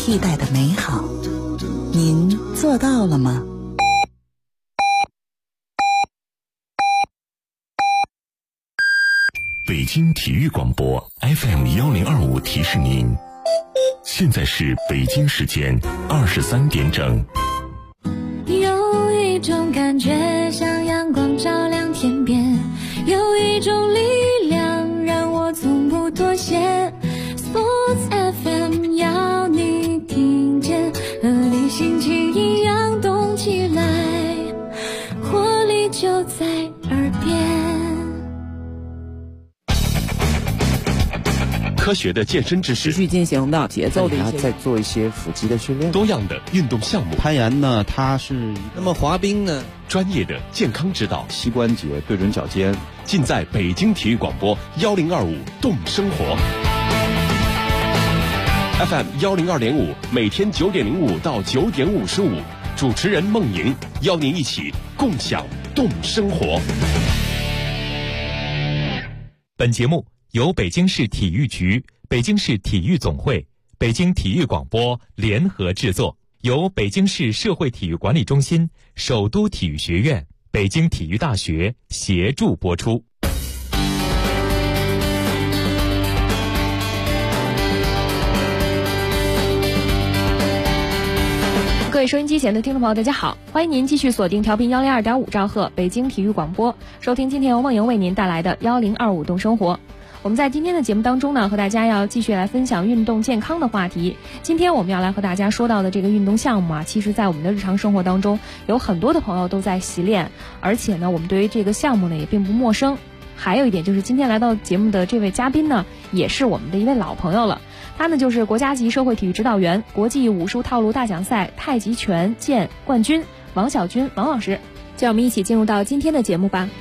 替代的美好，您做到了吗？ 北京体育广播 FM1025提示您，现在是北京时间23点整。 有一种感觉像阳光照亮天边，有一种力量让我从不妥协。Sports FM 要你听见，和你心情一样动起来，活力就在耳边。 科学的健身知识， 持续进行的节奏的一些， 再做一些腹肌的训练， 多样的运动项目。 攀岩呢，它是那么滑冰呢， 专业的健康指导， 膝关节对准脚尖， 尽在北京体育广播1025动生活 FM1025.5，每天9点05到9点55，主持人孟莹邀您一起共享动生活。 本节目由北京市体育局、北京市体育总会、北京体育广播联合制作，由北京市社会体育管理中心、首都体育学院、北京体育大学协助播出。 各位收音机前的听众朋友，大家好，欢迎您继续锁定调频102.5兆赫北京体育广播，收听今天由梦莹为您带来的1025动生活。我们在今天的节目当中呢，和大家要继续来分享运动健康的话题。今天我们要来和大家说到的这个运动项目啊，其实在我们的日常生活当中，有很多的朋友都在习练，而且呢，我们对于这个项目呢也并不陌生。还有一点就是，今天来到节目的这位嘉宾呢，也是我们的一位老朋友了。他呢就是国家级社会体育指导员、国际武术套路大奖赛太极拳剑冠军王晓军王老师。就让我们一起进入到今天的节目吧。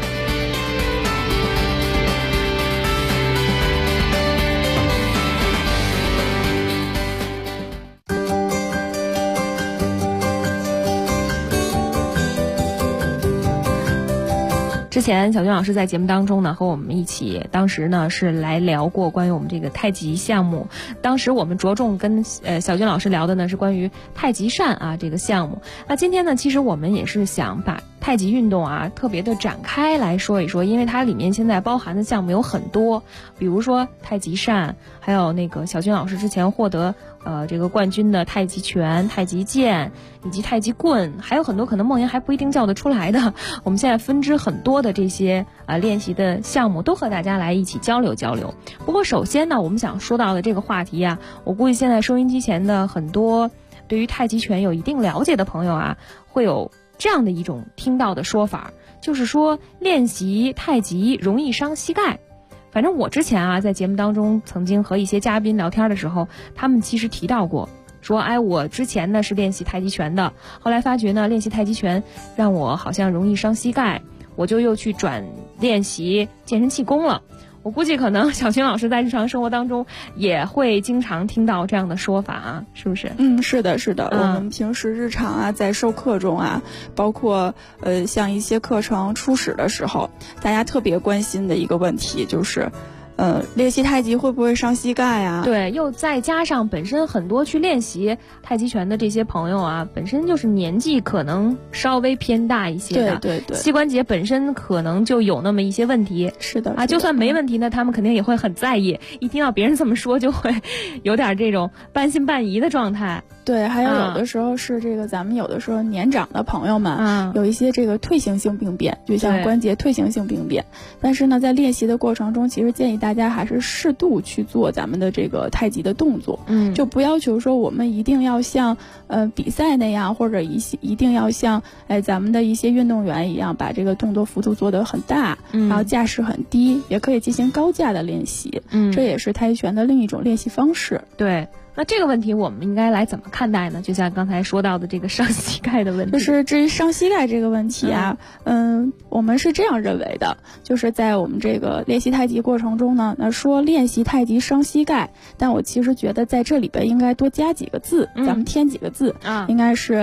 之前小军老师在节目当中呢，和我们一起，当时呢是来聊过关于我们这个太极项目。当时我们着重跟小军老师聊的呢是关于太极扇啊这个项目。那今天呢，其实我们也是想把太极运动啊特别的展开来说一说，因为它里面现在包含的项目有很多，比如说太极扇，还有那个小军老师之前获得这个冠军的太极拳、太极剑以及太极棍，还有很多可能梦莹还不一定叫得出来的，我们现在分支很多的这些练习的项目，都和大家来一起交流交流。不过首先呢，我们想说到的这个话题啊，我估计现在收音机前的很多对于太极拳有一定了解的朋友啊，会有这样的一种听到的说法，就是说练习太极容易伤膝盖。反正我之前啊，在节目当中曾经和一些嘉宾聊天的时候，他们其实提到过，说我之前呢是练习太极拳的，后来发觉呢练习太极拳让我好像容易伤膝盖，我就又去转练习健身气功了。我估计可能小军老师在日常生活当中也会经常听到这样的说法啊，是不是？ 是的，是的。我们平时日常啊，在授课中啊，包括像一些课程初始的时候，大家特别关心的一个问题就是，练习太极会不会伤膝盖啊？ 对，又再加上本身很多去练习太极拳的这些朋友啊，本身就是年纪可能稍微偏大一些的， 对， 膝关节本身可能就有那么一些问题。 是的啊，就算没问题呢，他们肯定也会很在意，一听到别人这么说，就会有点这种半信半疑的状态。 对，还有的时候是这个咱们有的时候年长的朋友们，有一些这个退行性病变，就像关节退行性病变。但是呢，在练习的过程中，其实建议大家还是适度去做咱们的这个太极的动作，就不要求说我们一定要像比赛那样，或者一定要像咱们的一些运动员一样，把这个动作幅度做得很大，然后架势很低，也可以进行高架的练习。这也是太极拳的另一种练习方式。 对。那这个问题我们应该来怎么看待呢？就像刚才说到的这个伤膝盖的问题， 就是至于伤膝盖这个问题啊，我们是这样认为的，就是在我们这个练习太极过程中呢，那说练习太极伤膝盖，但我其实觉得在这里边应该多加几个字，咱们添几个字，应该是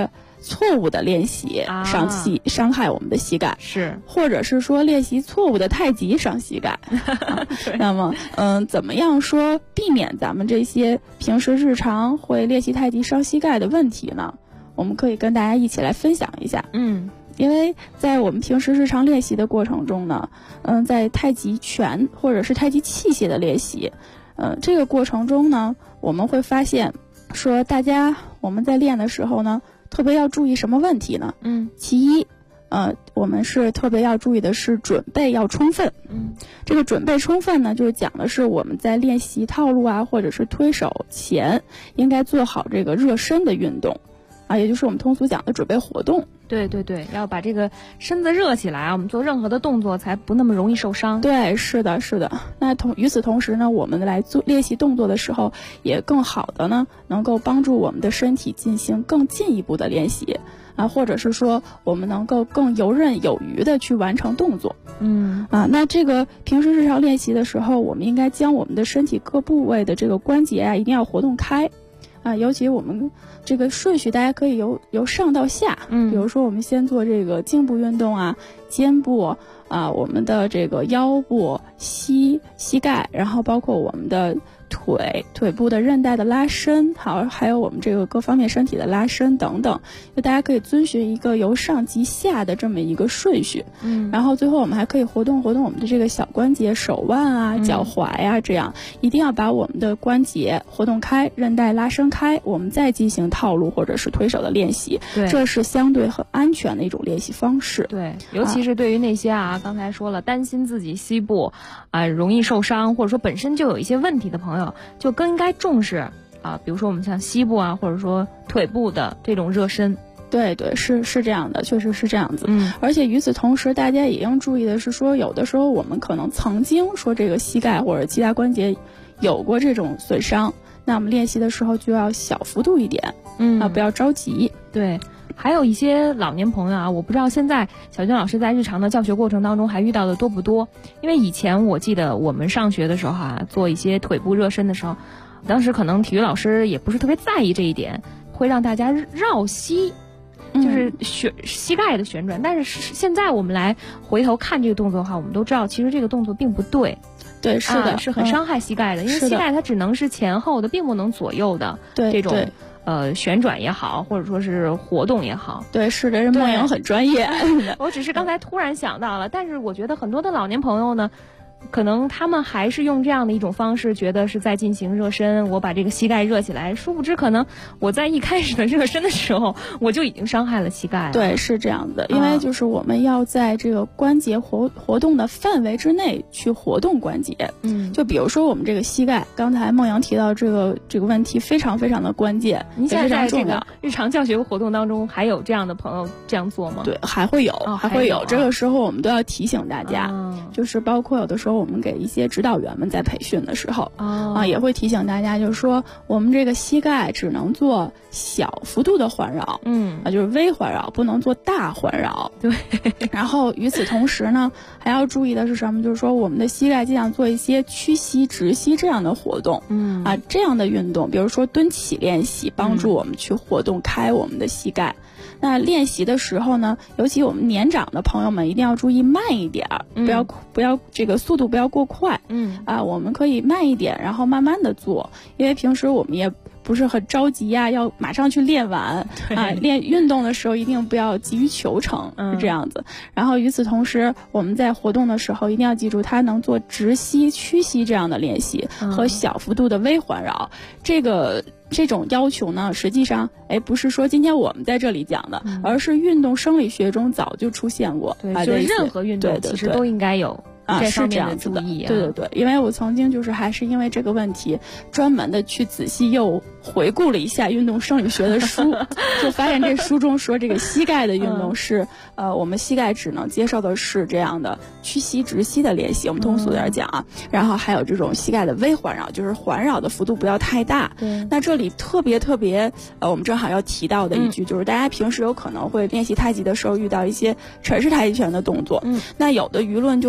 错误的练习伤害我们的膝盖， 是， 或者是说练习错误的太极伤膝盖。那么怎么样说避免咱们这些平时日常会练习太极伤膝盖的问题呢？我们可以跟大家一起来分享一下。因为在我们平时日常练习的过程中呢，在太极拳或者是太极器械的练习，这个过程中呢，我们会发现说我们在练的时候呢，特别要注意什么问题呢？其一，我们是特别要注意的是准备要充分。这个准备充分呢，就是讲的是我们在练习套路啊，或者是推手前，应该做好这个热身的运动。也就是我们通俗讲的准备活动。 对对对，要把这个身子热起来啊，我们做任何的动作才不那么容易受伤。 对，是的，是的。那与此同时呢，我们来练习动作的时候，也更好的呢，能够帮助我们的身体进行更进一步的练习或者是说我们能够更游刃有余的去完成动作。那这个平时日常练习的时候，我们应该将我们的身体各部位的这个关节一定要活动开。尤其我们这个顺序，大家可以由上到下。比如说我们先做这个颈部运动肩部我们的这个腰部、膝盖，然后包括我们的腿部的韧带的拉伸，还有我们这个各方面身体的拉伸等等，就大家可以遵循一个由上及下的这么一个顺序。然后最后我们还可以活动活动我们的这个小关节，手腕脚踝这样一定要把我们的关节活动开，韧带拉伸开，我们再进行套路或者是推手的练习。这是相对很安全的一种练习方式。 对，尤其是对于那些刚才说了担心自己膝部容易受伤，或者说本身就有一些问题的朋友，就更应该重视比如说我们像膝部或者说腿部的这种热身。 对对，是这样的，确实是这样子。而且与此同时，大家也应注意的是说，有的时候我们可能曾经说这个膝盖或者其他关节有过这种损伤，那我们练习的时候就要小幅度一点，不要着急。 对。还有一些老年朋友我不知道现在小娟老师在日常的教学过程当中还遇到的多不多。因为以前我记得我们上学的时候做一些腿部热身的时候，当时可能体育老师也不是特别在意这一点，会让大家绕膝，就是膝盖的旋转。但是现在我们来回头看这个动作的话，我们都知道其实这个动作并不对。 对，是的， 是很伤害膝盖的，因为膝盖它只能是前后的，并不能左右的这种旋转也好，或者说是活动也好。 对，是的，梦莹很专业。 我只是刚才突然想到了，但是我觉得很多的老年朋友呢，可能他们还是用这样的一种方式，觉得是在进行热身，我把这个膝盖热起来，殊不知可能我在一开始的热身的时候，我就已经伤害了膝盖了。 对，是这样的，因为就是我们要在这个关节活动的范围之内去活动关节。就比如说我们这个膝盖，刚才梦阳提到这个问题非常非常的关键， 您现在在这个日常教学活动当中还有这样的朋友这样做吗？ 对，还会有。这个时候我们都要提醒大家，就是包括有的时候我们给一些指导员们在培训的时候也会提醒大家，就是说我们这个膝盖只能做小幅度的环绕，就是微环绕，不能做大环绕。 对。 然后与此同时呢，还要注意的是什么？就是说我们的膝盖尽量做一些屈膝、直膝这样的活动，这样的运动，比如说蹲起练习，帮助我们去活动开我们的膝盖。那练习的时候呢，尤其我们年长的朋友们一定要注意慢一点，不要这个速度不要过快。我们可以慢一点，然后慢慢的做，因为平时我们也不是很着急要马上去练完练运动的时候一定不要急于求成，是这样子。然后与此同时，我们在活动的时候一定要记住，它能做直膝、屈膝这样的练习和小幅度的微环绕。这种要求呢，实际上不是说今天我们在这里讲的，而是运动生理学中早就出现过。 对，就是任何运动其实都应该有这方面的注意。 对对对，因为我曾经还是因为这个问题专门的去仔细又回顾了一下运动生理学的书，就发现这书中说这个膝盖的运动是我们膝盖只能接受的是这样的屈膝直膝的练习，我们通俗点讲然后还有这种膝盖的微环绕，就是环绕的幅度不要太大。那这里特别我们正好要提到的一句，就是大家平时有可能会练习太极的时候遇到一些陈式太极拳的动作，那有的舆论就会也说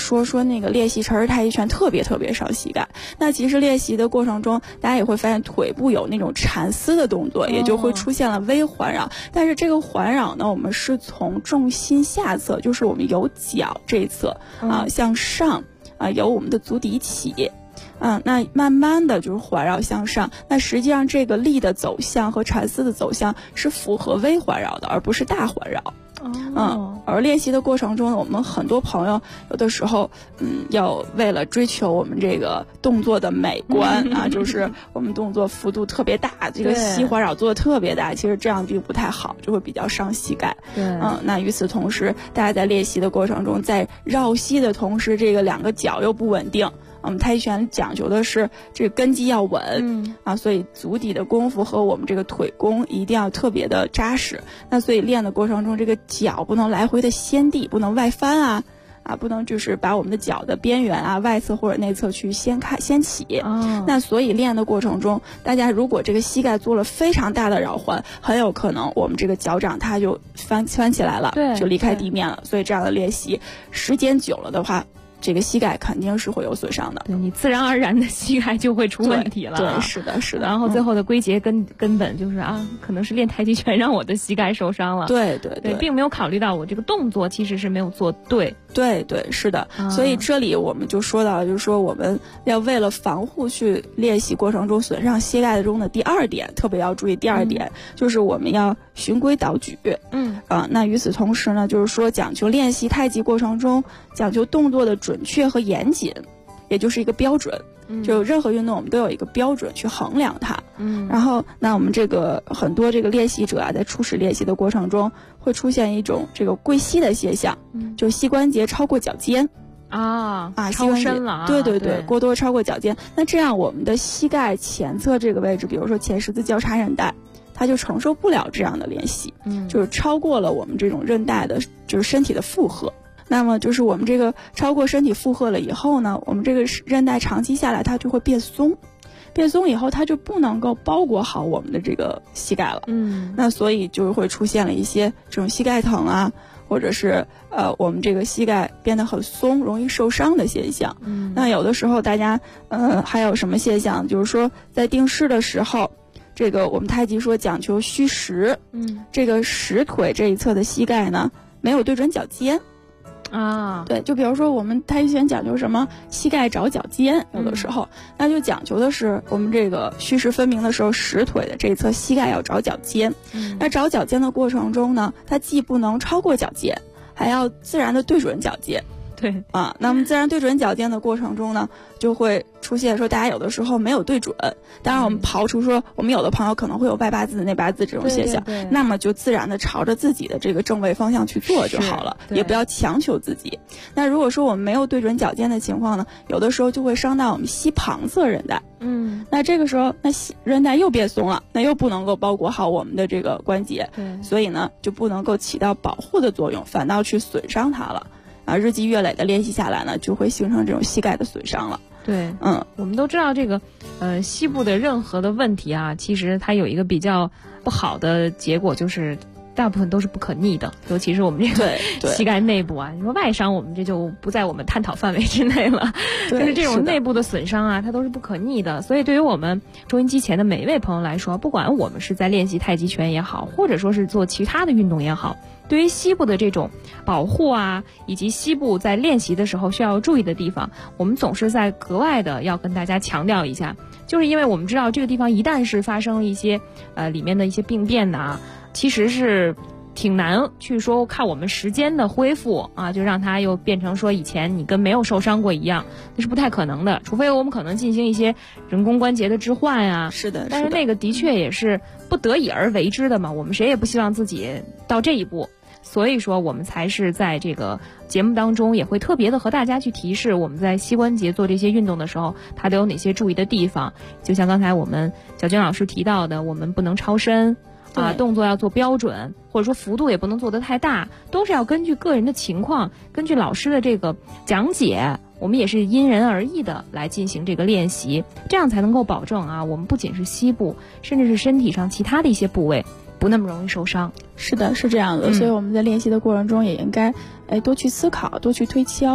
说那个练习成人太极拳特别伤膝盖。那其实练习的过程中，大家也会发现腿部有那种缠丝的动作，也就会出现了微环绕。但是这个环绕呢，我们是从重心下侧，就是我们由脚这一侧向上由我们的足底起。那慢慢的就是环绕向上，那实际上这个力的走向和缠丝的走向是符合微环绕的，而不是大环绕。而练习的过程中，我们很多朋友有的时候，要为了追求我们这个动作的美观就是我们动作幅度特别大，这个膝环绕做的特别大，其实这样并不太好，就会比较伤膝盖。那与此同时，大家在练习的过程中，在绕膝的同时，这个两个脚又不稳定。我们太极拳讲究的是这个根基要稳，所以足底的功夫和我们这个腿功一定要特别的扎实。那所以练的过程中，这个脚不能来回的掀地，不能外翻不能就是把我们的脚的边缘外侧或者内侧去掀起。那所以练的过程中，大家如果这个膝盖做了非常大的绕环，很有可能我们这个脚掌它就翻起来了，就离开地面了。所以这样的练习时间久了的话，这个膝盖肯定是会有损伤的， 对，你自然而然的膝盖就会出问题了。 对，是的。 然后最后的归结根本就是可能是练太极拳让我的膝盖受伤了。 对， 并没有考虑到我这个动作其实是没有做对。 对，是的。所以这里我们就说到，就是说我们要为了防护去练习过程中损伤膝盖中的第二点，特别要注意第二点，就是我们要循规蹈矩。那与此同时呢，就是说讲究练习太极过程中讲究动作的准确和严谨，也就是一个标准。就任何运动我们都有一个标准去衡量它。然后那我们这个很多这个练习者在初始练习的过程中会出现一种这个跪膝的现象，就膝关节超过脚尖超深了对，过多超过脚尖。那这样我们的膝盖前侧这个位置，比如说前十字交叉韧带，它就承受不了这样的练习，就是超过了我们这种韧带的就是身体的负荷。那么就是我们这个超过身体负荷了以后呢，我们这个韧带长期下来它就会变松以后它就不能够包裹好我们的这个膝盖了。那所以就会出现了一些这种膝盖疼或者是我们这个膝盖变得很松，容易受伤的现象。那有的时候大家还有什么现象，就是说在定式的时候，这个我们太极说讲求虚实，这个实腿这一侧的膝盖呢没有对准脚尖。对，就比如说我们太极拳讲究什么膝盖找脚尖，有的时候那就讲究的是我们这个虚实分明的时候，实腿的这一侧膝盖要找脚尖。那找脚尖的过程中呢，它既不能超过脚尖，还要自然的对准脚尖。 对那么自然对准脚尖的过程中呢，就会出现说大家有的时候没有对准。当然我们刨除说我们有的朋友可能会有外八字内八字这种现象，那么就自然的朝着自己的这个正位方向去做就好了，也不要强求自己。那如果说我们没有对准脚尖的情况呢，有的时候就会伤到我们膝旁侧韧带。那这个时候那韧带又变松了，那又不能够包裹好我们的这个关节，所以呢就不能够起到保护的作用，反倒去损伤它了。日积月累的练习下来呢，就会形成这种膝盖的损伤了。 对，我们都知道这个膝部的任何的问题其实它有一个比较不好的结果，就是大部分都是不可逆的，尤其是我们这个膝盖内部你说外伤，我们这就不在我们探讨范围之内了。就是这种内部的损伤它都是不可逆的。所以对于我们收音机前的每一位朋友来说，不管我们是在练习太极拳也好，或者说是做其他的运动也好，对于膝部的这种保护以及膝部在练习的时候需要注意的地方，我们总是在格外的要跟大家强调一下，就是因为我们知道这个地方一旦是发生了一些里面的一些病变其实是挺难去说看我们时间的恢复就让它又变成说以前你跟没有受伤过一样，那是不太可能的，除非我们可能进行一些人工关节的置换是的， 但是那个的确也是不得已而为之的嘛，我们谁也不希望自己到这一步。所以说我们才是在这个节目当中也会特别的和大家去提示，我们在膝关节做这些运动的时候它都有哪些注意的地方。就像刚才我们小娟老师提到的，我们不能超伸动作要做标准，或者说幅度也不能做得太大，都是要根据个人的情况，根据老师的这个讲解，我们也是因人而异的来进行这个练习，这样才能够保证我们不仅是膝部，甚至是身体上其他的一些部位不那么容易受伤。 是的，是这样的。所以我们在练习的过程中也应该多去思考，多去推敲，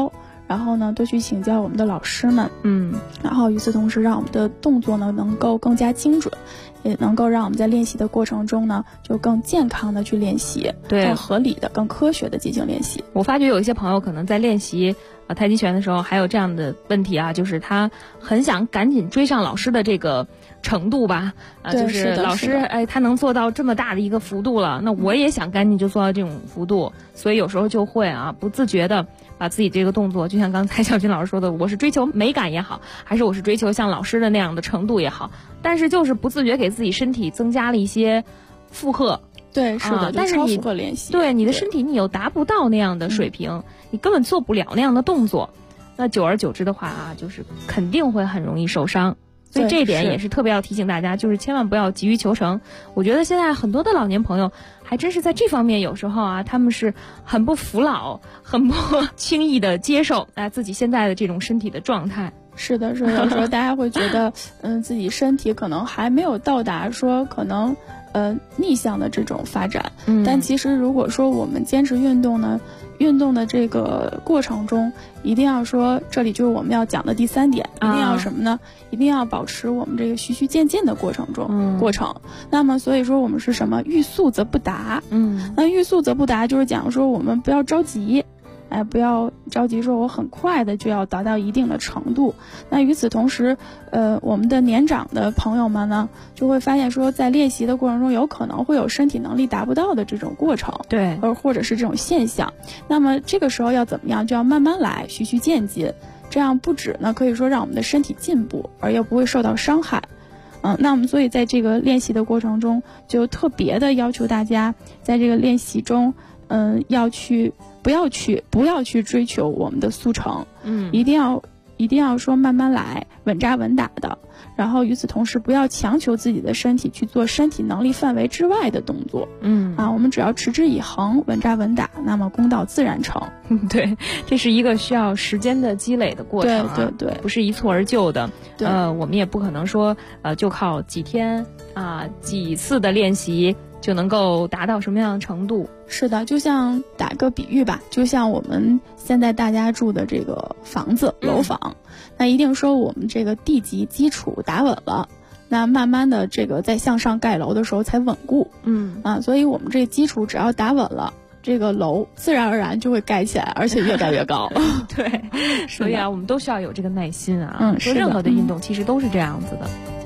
然后呢多去请教我们的老师们，然后与此同时让我们的动作呢能够更加精准，也能够让我们在练习的过程中呢就更健康的去练习， 对， 更合理的更科学的进行练习。 我发觉有一些朋友可能在练习太极拳的时候还有这样的问题啊，就是他很想赶紧追上老师的这个程度吧，就是老师他能做到这么大的一个幅度了，那我也想赶紧就做到这种幅度，所以有时候就会不自觉的把自己这个动作，就像刚才小军老师说的，我是追求美感也好，还是我是追求像老师的那样的程度也好，但是就是不自觉给自己身体增加了一些负荷。 对，是的， 但是你超负荷练习， 对你的身体你又达不到那样的水平，你根本做不了那样的动作，那久而久之的话就是肯定会很容易受伤。所以这一点也是特别要提醒大家，就是千万不要急于求成。我觉得现在很多的老年朋友还真是在这方面有时候他们是很不服老，很不轻易的接受自己现在的这种身体的状态。 是的，是的，有时候大家会觉得自己身体可能还没有到达说可能逆向的这种发展，但其实如果说我们坚持运动呢，运动的这个过程中一定要说，这里就是我们要讲的第3点，一定要什么呢？一定要保持我们这个循序渐进的过程。那么所以说我们是什么？欲速则不达。那欲速则不达就是讲说我们不要着急，不要着急说我很快的就要达到一定的程度。那与此同时我们的年长的朋友们呢就会发现说，在练习的过程中有可能会有身体能力达不到的这种过程， 对， 或者是这种现象。那么这个时候要怎么样？就要慢慢来，循序渐进，这样不止呢可以说让我们的身体进步，而又不会受到伤害。那我们所以在这个练习的过程中就特别的要求大家在这个练习中不要去追求我们的速成，一定要说慢慢来，稳扎稳打的。然后与此同时，不要强求自己的身体去做身体能力范围之外的动作。我们只要持之以恒，稳扎稳打，那么功到自然成。 对，这是一个需要时间的积累的过程对， 不是一蹴而就的。我们也不可能说就靠几天几次的练习就能够达到什么样的程度。 是的，就像打个比喻吧，就像我们现在大家住的这个房子楼房，那一定说我们这个地基基础打稳了，那慢慢的这个在向上盖楼的时候才稳固。所以我们这个基础只要打稳了，这个楼自然而然就会盖起来，而且越盖越高。 对，所以我们都需要有这个耐心做任何的运动其实都是这样子的。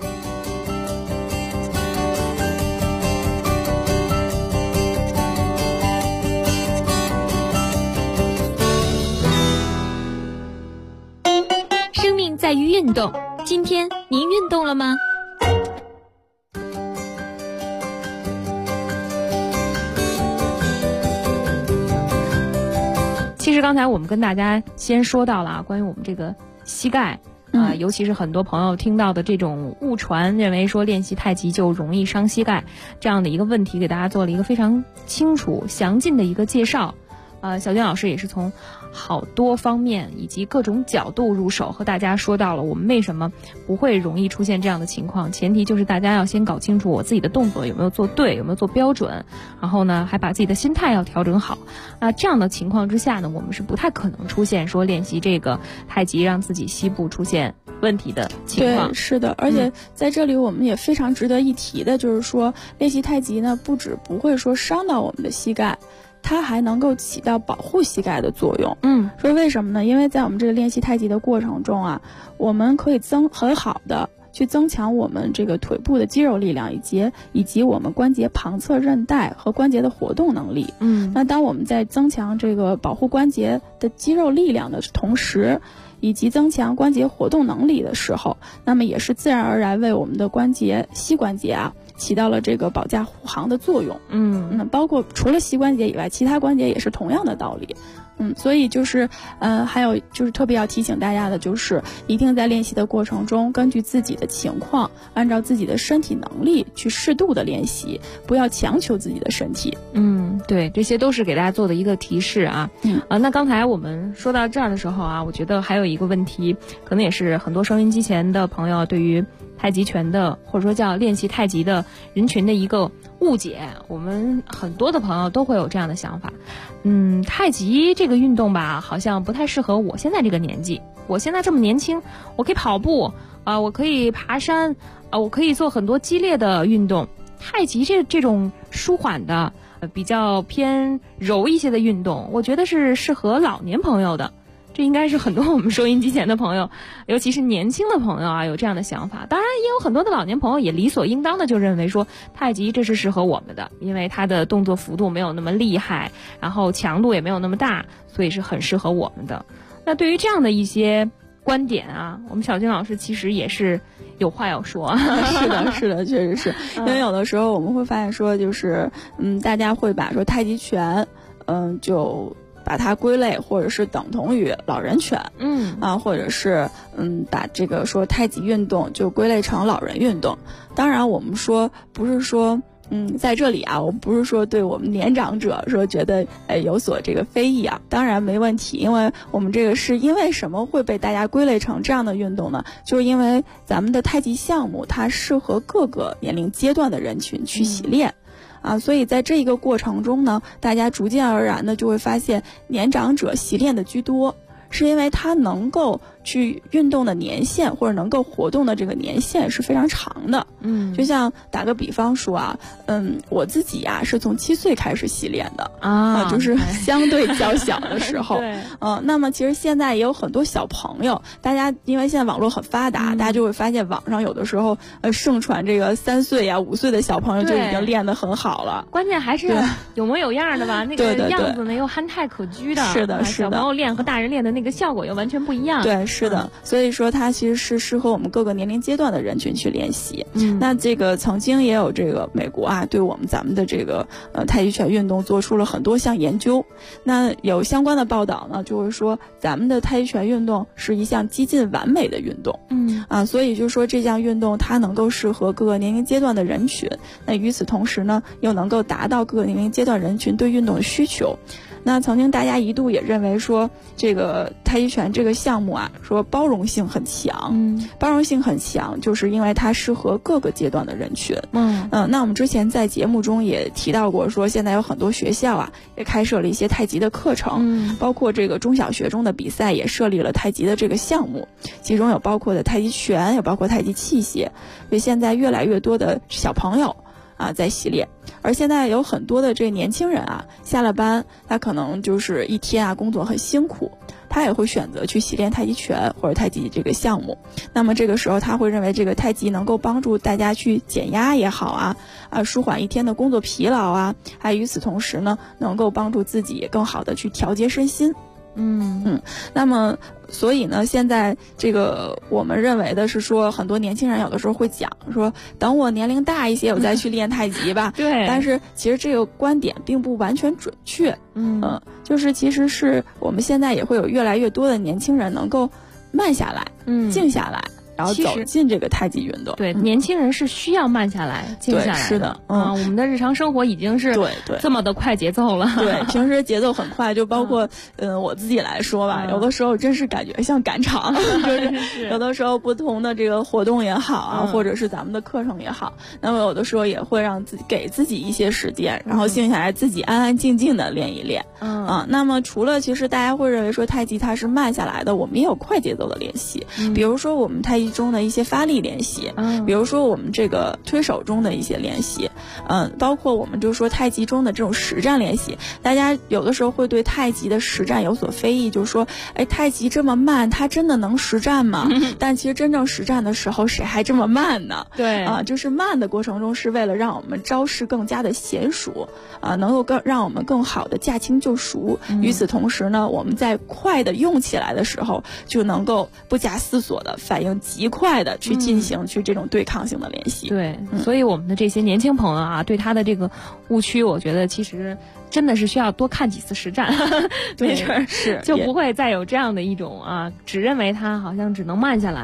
在于运动，今天您运动了吗？ 其实刚才我们跟大家先说到了关于我们这个膝盖尤其是很多朋友听到的这种误传，认为说练习太极就容易伤膝盖这样的一个问题，给大家做了一个非常清楚详尽的一个介绍。小军老师也是从好多方面以及各种角度入手，和大家说到了我们为什么不会容易出现这样的情况。前提就是大家要先搞清楚我自己的动作有没有做对，有没有做标准，然后呢还把自己的心态要调整好。这样的情况之下呢，我们是不太可能出现说练习这个太极让自己膝部出现问题的情况。 对，是的，而且在这里我们也非常值得一提的就是说，练习太极呢不止不会说伤到我们的膝盖，它还能够起到保护膝盖的作用。说为什么呢？因为在我们这个练习太极的过程中我们可以很好的去增强我们这个腿部的肌肉力量，以及我们关节旁侧韧带和关节的活动能力。那当我们在增强这个保护关节的肌肉力量的同时，以及增强关节活动能力的时候，那么也是自然而然为我们的膝关节起到了这个保驾护航的作用。包括除了膝关节以外，其他关节也是同样的道理。所以就是还有就是特别要提醒大家的就是一定在练习的过程中根据自己的情况，按照自己的身体能力去适度的练习，不要强求自己的身体。 对，这些都是给大家做的一个提示那刚才我们说到这儿的时候我觉得还有一个问题，可能也是很多收音机前的朋友对于太极拳的，或者说叫练习太极的人群的一个误解。我们很多的朋友都会有这样的想法，太极这个运动吧，好像不太适合我现在这个年纪。我现在这么年轻，我可以跑步我可以爬山我可以做很多激烈的运动。太极这种舒缓的比较偏柔一些的运动，我觉得是适合老年朋友的。这应该是很多我们收音机前的朋友，尤其是年轻的朋友有这样的想法。当然也有很多的老年朋友也理所应当的就认为说太极这是适合我们的，因为它的动作幅度没有那么厉害，然后强度也没有那么大，所以是很适合我们的。那对于这样的一些观点我们小军老师其实也是有话要说。 是的，确实是。因为有的时候我们会发现说，就是大家会把说太极拳就把它归类或者是等同于老人拳，或者是把这个说太极运动就归类成老人运动。当然我们说不是说在这里我不是说对我们年长者说觉得有所这个非议当然没问题。因为我们这个是因为什么会被大家归类成这样的运动呢？就是因为咱们的太极项目它适合各个年龄阶段的人群去习练所以在这一个过程中呢，大家逐渐而然的就会发现年长者习练的居多，是因为他能够去运动的年限或者能够活动的这个年限是非常长的。就像打个比方说我自己是从7岁开始习练的就是相对较小的时候。 对， 那么其实现在也有很多小朋友，大家因为现在网络很发达，大家就会发现网上有的时候盛传这个3岁5岁的小朋友就已经练得很好了。 关键还是有模有样的吧，那个样子呢又憨态可掬的。 是的， 小朋友练和大人练的那个效果又完全不一样。 对，是的。所以说它其实是适合我们各个年龄阶段的人群去练习。那这个曾经也有这个美国对咱们的这个太极拳运动做出了很多项研究。那有相关的报道呢，就是说咱们的太极拳运动是一项接近完美的运动。所以就是说这项运动它能够适合各个年龄阶段的人群。那与此同时呢，又能够达到各个年龄阶段人群对运动的需求。那曾经大家一度也认为说这个太极拳这个项目说包容性很强。包容性很强就是因为它适合各个阶段的人群。那我们之前在节目中也提到过说，现在有很多学校也开设了一些太极的课程。包括这个中小学中的比赛也设立了太极的这个项目，其中有包括的太极拳，有包括太极器械。所以现在越来越多的小朋友在习练。而现在有很多的这年轻人下了班，他可能就是一天工作很辛苦，他也会选择去习练太极拳或者太极这个项目。那么这个时候他会认为这个太极能够帮助大家去减压也好舒缓一天的工作疲劳还与此同时呢，能够帮助自己更好的去调节身心。那么所以呢，现在这个我们认为的是说，很多年轻人有的时候会讲说，等我年龄大一些我再去练太极吧。 对， 但是其实这个观点并不完全准确。就是其实是我们现在也会有越来越多的年轻人能够慢下来，静下来，然后走进这个太极运动。 对，年轻人是需要慢下来、静下来的。 是的， 我们的日常生活已经是这么的快节奏了。 对，平时节奏很快，就包括我自己来说吧，有的时候真是感觉像赶场，就是有的时候不同的这个活动也好或者是咱们的课程也好，那么有的时候也会让给自己一些时间，然后静下来自己安安静静的练一练。那么除了其实大家会认为说太极它是慢下来的，我们也有快节奏的练习，比如说我们太极中的一些发力练习，比如说我们这个推手中的一些练习，包括我们就说太极中的这种实战练习。大家有的时候会对太极的实战有所非议，就是说太极这么慢，它真的能实战吗？但其实真正实战的时候谁还这么慢呢？ 对就是慢的过程中是为了让我们招式更加的娴熟能够让我们更好的驾轻就熟。与此同时呢，我们在快的用起来的时候就能够不假思索的反应极快的去进行去这种对抗性的练习。 对，所以我们的这些年轻朋友对他的这个误区，我觉得其实真的是需要多看几次实战，没准是就不会再有这样的一种只认为他好像只能慢下来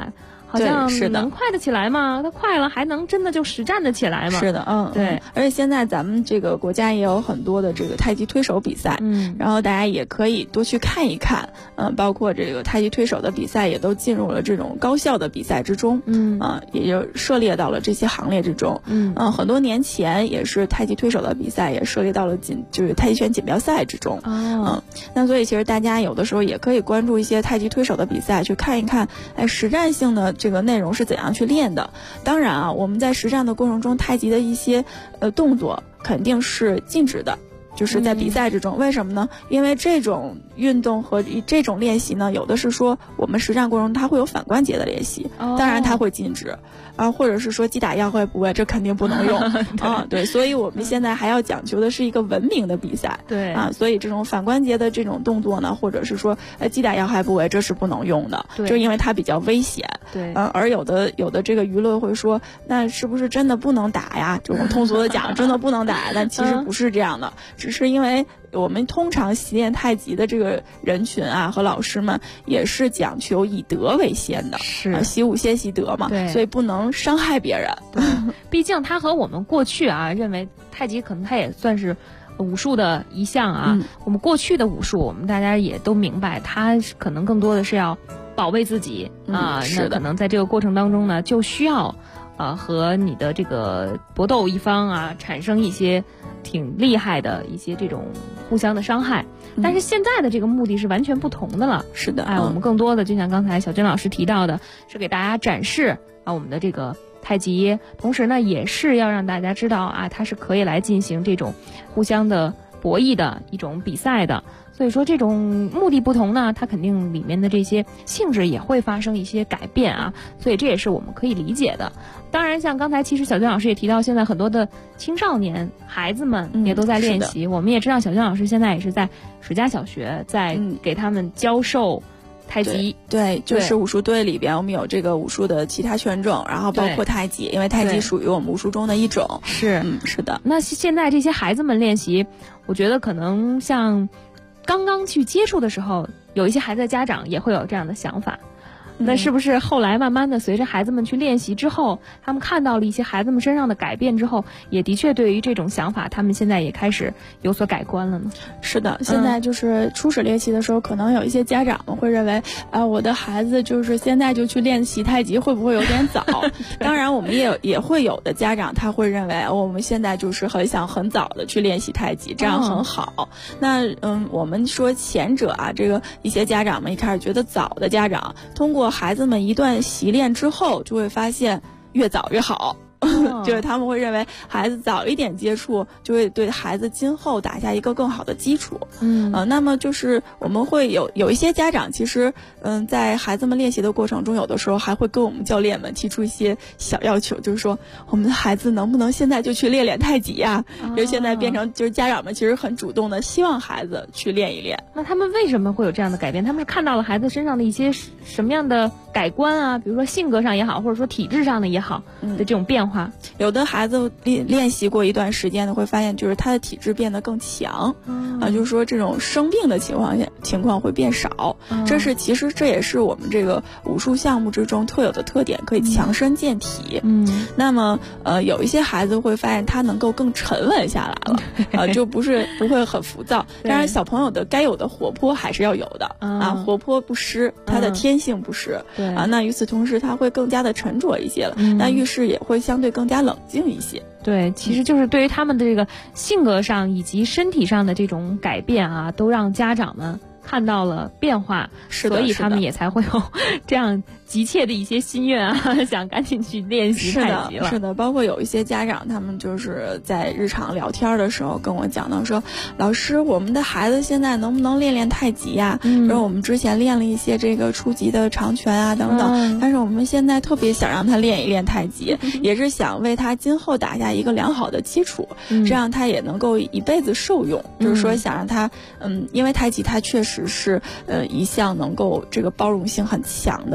好像能快得起来吗？他快了还能真的就实战得起来吗？ 是的， 对。 而且现在咱们这个国家也有很多的这个太极推手比赛，然后大家也可以多去看一看，包括这个太极推手的比赛也都进入了这种高校的比赛之中，也就涉猎到了这些行列之中，很多年前也是太极推手的比赛也涉猎到了就是太极拳锦标赛之中，那所以其实大家有的时候也可以关注一些太极推手的比赛，去看一看，实战性的这个内容是怎样去练的。当然啊，我们在实战的过程中，太极的一些动作肯定是禁止的。就是在比赛之中，为什么呢？因为这种运动和这种练习呢，有的是说我们实战过程中它会有反关节的练习，当然它会禁止，或者是说击打要害部位，这肯定不能用对，所以我们现在还要讲求的是一个文明的比赛， 对所以这种反关节的这种动作呢，或者是说击打要害部位，这是不能用的，就因为它比较危险， 对， 而有的这个舆论会说，那是不是真的不能打呀？就我们通俗的讲，真的不能打，但其实不是这样的，只是因为我们通常习练太极的这个人群啊和老师们也是讲求以德为先的， 是习武先习德嘛， 对， 所以不能伤害别人。 对，毕竟它和我们过去认为太极可能它也算是武术的一项啊。我们过去的武术，我们大家也都明白，它可能更多的是要保卫自己那可能在这个过程当中呢，就需要和你的这个搏斗一方产生一些挺厉害的一些这种互相的伤害，但是现在的这个目的是完全不同的了。 是的， 我们更多的就像刚才小军老师提到的，是给大家展示我们的这个太极，同时呢也是要让大家知道它是可以来进行这种互相的博弈的一种比赛的。所以说这种目的不同呢，它肯定里面的这些性质也会发生一些改变所以这也是我们可以理解的。当然像刚才其实小军老师也提到，现在很多的青少年孩子们也都在练习，我们也知道小军老师现在也是在史家小学在给他们教授太极， 对，就是武术队里边我们有这个武术的其他拳种，然后包括太极，因为太极属于我们武术中的一种。 是， 是的。 那现在这些孩子们练习，我觉得可能像刚刚去接触的时候，有一些孩子的家长也会有这样的想法。那是不是后来慢慢的随着孩子们去练习之后，他们看到了一些孩子们身上的改变之后，也的确对于这种想法他们现在也开始有所改观了呢？ 是的，现在就是初始练习的时候，可能有一些家长们会认为我的孩子就是现在就去练习太极会不会有点早当然我们也会有的家长他会认为我们现在就是很早的去练习太极，这样很好。那我们说前者这个一些家长们一开始觉得早的家长，通过孩子们一段习练之后，就会发现越早越好。就是他们会认为孩子早一点接触，就会对孩子今后打下一个更好的基础。那么就是我们会有一些家长，其实在孩子们练习的过程中，有的时候还会跟我们教练们提出一些小要求，就是说我们的孩子能不能现在就去练太极呀？就现在变成就是家长们其实很主动的希望孩子去练一练。 那他们为什么会有这样的改变？他们是看到了孩子身上的一些什么样的改观比如说性格上也好，或者说体质上的也好的这种变化。 有的孩子练习过一段时间的，会发现就是他的体质变得更强，就是说这种生病的情况会变少。其实这也是我们这个武术项目之中特有的特点，可以强身健体。那么有一些孩子会发现他能够更沉稳下来了，就不会很浮躁。当然小朋友的该有的活泼还是要有的活泼不失，他的天性不失。那与此同时他会更加的沉着一些了，那遇事也会相对更加冷静一些。 对，其实就是对于他们的这个性格上以及身体上的这种改变都让家长们看到了变化，所以他们也才会有这样急切的一些心愿想赶紧去练习太极了。 是的，包括有一些家长，他们就是在日常聊天的时候跟我讲到说，老师，我们的孩子现在能不能练太极呀？然后我们之前练了一些这个初级的长拳等等，但是我们现在特别想让他练一练太极，也是想为他今后打下一个良好的基础，这样他也能够一辈子受用。就是说想让他因为太极它确实是一项能够这个包容性很强的运动。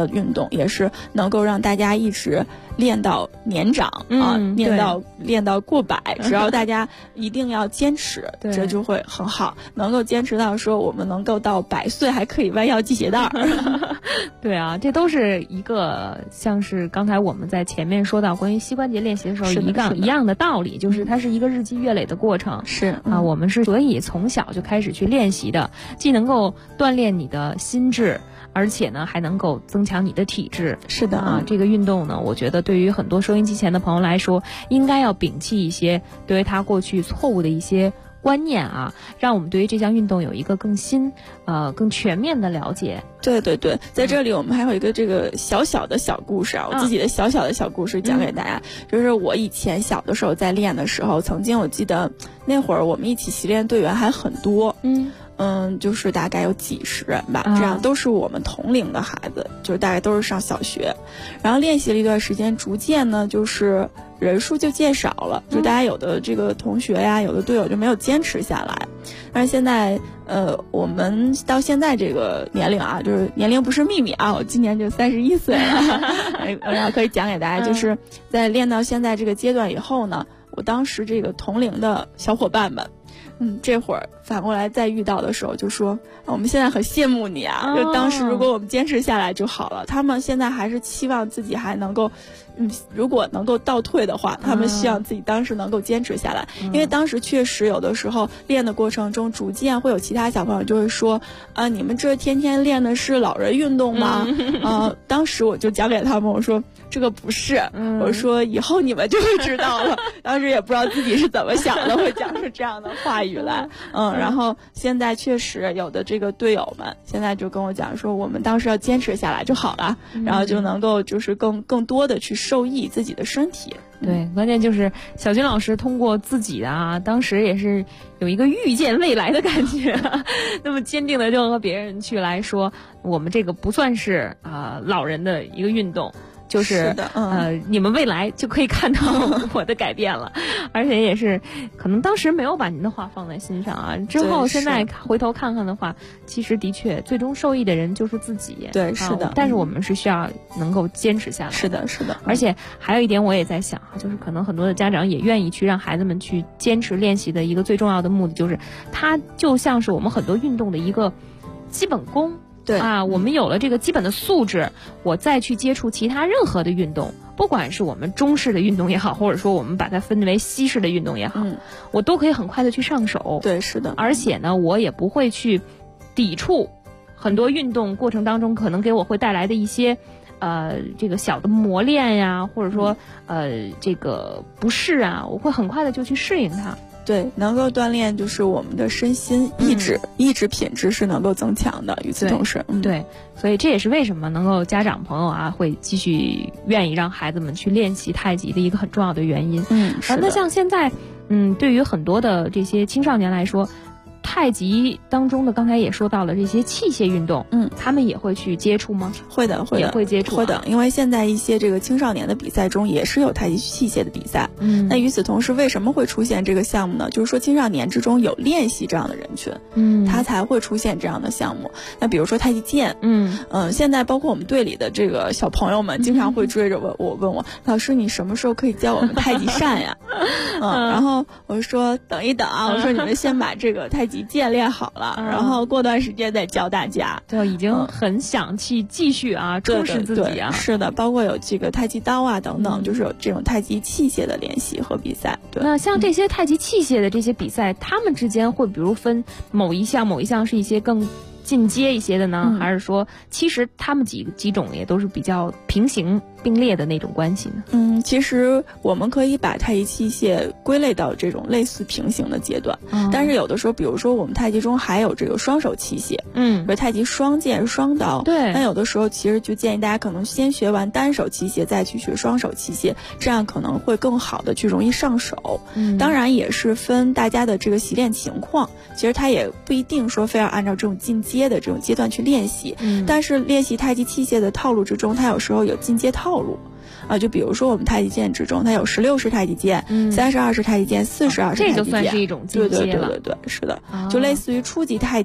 动，也是能够让大家一直练到年长练到过百，只要大家一定要坚持，这就会很好，能够坚持到说我们能够到100岁还可以弯腰系鞋带对啊，这都是一个像是刚才我们在前面说到关于膝关节练习的时候一样的道理，就是它是一个日积月累的过程。 是我们是所以从小就开始去练习的，既能够锻炼你的心智，而且呢还能够增强你的体质。 是的这个运动呢，我觉得对于很多收音机前的朋友来说，应该要摒弃一些对于他过去错误的一些观念让我们对于这项运动有一个更更全面的了解。 对对对，在这里我们还有一个这个小小的小故事我自己的小小的小故事讲给大家。就是我以前小的时候在练的时候，曾经我记得那会儿我们一起习练队员还很多，就是大概有几十人吧，这样都是我们同龄的孩子，就是大概都是上小学。然后练习了一段时间，逐渐呢就是人数就渐少了，就大家有的这个同学呀，有的队友就没有坚持下来。但是现在我们到现在这个年龄就是年龄不是秘密我今年就31岁了然后可以讲给大家，就是在练到现在这个阶段以后呢，我当时这个同龄的小伙伴们这会儿反过来再遇到的时候就说我们现在很羡慕你就当时如果我们坚持下来就好了。他们现在还是期望自己还能够如果能够倒退的话，他们希望自己当时能够坚持下来。因为当时确实有的时候练的过程中，逐渐会有其他小朋友就会说你们这天天练的是老人运动吗？当时我就讲给他们，我说这个不是，我说以后你们就会知道了。当时也不知道自己是怎么想的，会讲出这样的话语来。然后现在确实有的这个队友们现在就跟我讲说，我们当时要坚持下来就好了，然后就能够就是更多的去受益自己的身体。 对，关键就是小军老师通过自己的当时也是有一个预见未来的感觉那么坚定的就和别人去来说，我们这个不算是老人的一个运动，就是你们未来就可以看到我的改变了而且也是可能当时没有把您的话放在心上之后现在回头看看的话，其实的确最终受益的人就是自己。 对，是的。 但是我们是需要能够坚持下来。 是的，是的。 而且还有一点我也在想就是可能很多的家长也愿意去让孩子们去坚持练习的一个最重要的目的，就是它就像是我们很多运动的一个基本功。 对我们有了这个基本的素质，我再去接触其他任何的运动，不管是我们中式的运动也好，或者说我们把它分为西式的运动也好，我都可以很快的去上手。 对，是的。 而且呢，我也不会去抵触很多运动过程当中可能给我会带来的一些这个小的磨练呀，或者说这个不适我会很快的就去适应它。 对，能够锻炼就是我们的身心意志品质是能够增强的。与此同时， 对，所以这也是为什么能够家长朋友会继续愿意让孩子们去练习太极的一个很重要的原因。那像现在对于很多的这些青少年来说，太极当中的刚才也说到了这些器械运动，他们也会去接触吗？ 会的， 也会接触。 会的，因为现在一些这个青少年的比赛中也是有太极器械的比赛。那与此同时，为什么会出现这个项目呢？就是说青少年之中有练习这样的人群，他才会出现这样的项目。那比如说太极剑，现在包括我们队里的这个小朋友们，经常会追着我问我，老师你什么时候可以教我们太极扇呀？然后我说等一等我说你们先把这个太极剑练好了，然后过段时间再教大家。 就已经很想去继续充实自己是的，包括有这个太极刀等等，就是有这种太极器械的练习和比赛。对， 那像这些太极器械的这些比赛，他们之间会比如分某一项是一些更进阶一些的呢，还是说其实他们几种也都是比较平行并列的那种关系呢？ 其实我们可以把太极器械归类到这种类似平行的阶段，但是有的时候，比如说我们太极中还有这个双手器械，比如太极双剑、双刀， 对， 那有的时候其实就建议大家可能先学完单手器械，再去学双手器械，这样可能会更好的去容易上手。当然也是分大家的这个习练情况，其实它也不一定说非要按照这种进阶的这种阶段去练习，但是练习太极器械的套路之中，它有时候有进阶套路。就比如说我们太极剑之中，它有16式太极剑、32式太极剑、42式太极剑， 这就算是一种进阶了。 对，是的，就类似于初级太极